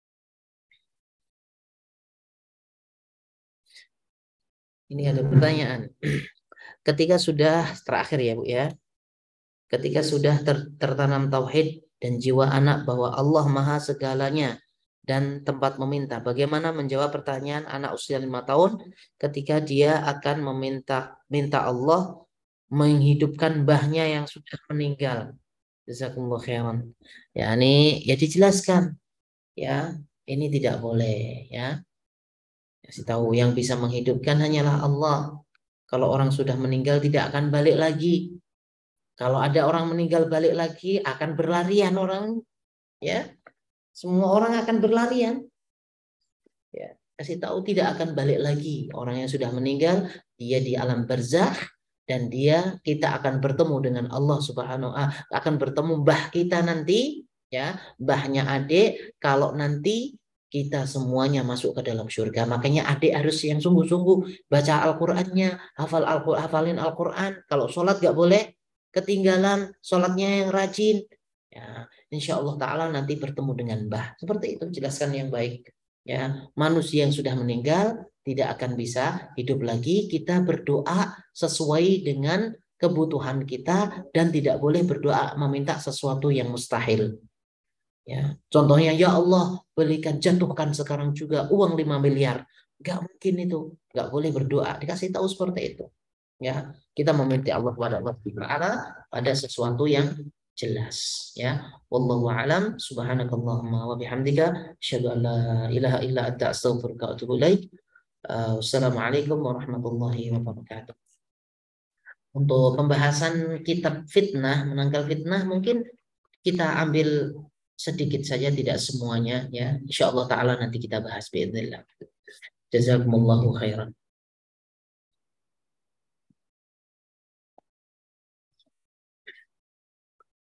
Ini ada pertanyaan. Ketika sudah terakhir ya Bu ya, ketika sudah ter, tertanam tauhid dan jiwa anak bahwa Allah Maha segalanya dan tempat meminta, bagaimana menjawab pertanyaan anak usia lima tahun ketika dia akan meminta minta Allah menghidupkan mbahnya yang sudah meninggal? Jazakumullah khairan. Ya, ini ya dijelaskan ya, ini tidak boleh ya. Kasih tahu yang bisa menghidupkan hanyalah Allah. Kalau orang sudah meninggal tidak akan balik lagi. Kalau ada orang meninggal balik lagi akan berlarian orang ya. Semua orang akan berlarian. Ya, kasih tahu tidak akan balik lagi. Orang yang sudah meninggal, dia di alam barzakh dan dia kita akan bertemu dengan Allah Subhanahu wa taala, akan bertemu mbah kita nanti ya, mbahnya adik kalau nanti kita semuanya masuk ke dalam surga. Makanya adik harus yang sungguh-sungguh baca Al-Qur'annya, hafal Al-Qur'an, hafalin Al-Qur'an. Kalau sholat gak boleh ketinggalan, sholatnya yang rajin. Ya, insya Allah Ta'ala nanti bertemu dengan Mbah. Seperti itu, jelaskan yang baik. Ya, manusia yang sudah meninggal tidak akan bisa hidup lagi. Kita berdoa sesuai dengan kebutuhan kita dan tidak boleh berdoa meminta sesuatu yang mustahil. Ya, contohnya ya Allah belikan jatuhkan sekarang juga uang lima miliar. Gak mungkin itu, gak boleh berdoa. Dikasih tahu seperti itu. Ya, kita meminta Allah kepada Allah Taala pada sesuatu yang jelas. Ya, wallahu a'lam. Subhanakallahumma wa bihamdika asyhadu an la ilaha illa anta astaghfiruka wa atubu ilaik. Uh, Wassalamualaikum warahmatullahi wabarakatuh. Untuk pembahasan kitab fitnah, menangkal fitnah mungkin kita ambil sedikit saja, tidak semuanya ya. Insyaallah taala nanti kita bahas biidznillah. Jazakumullahu khairan.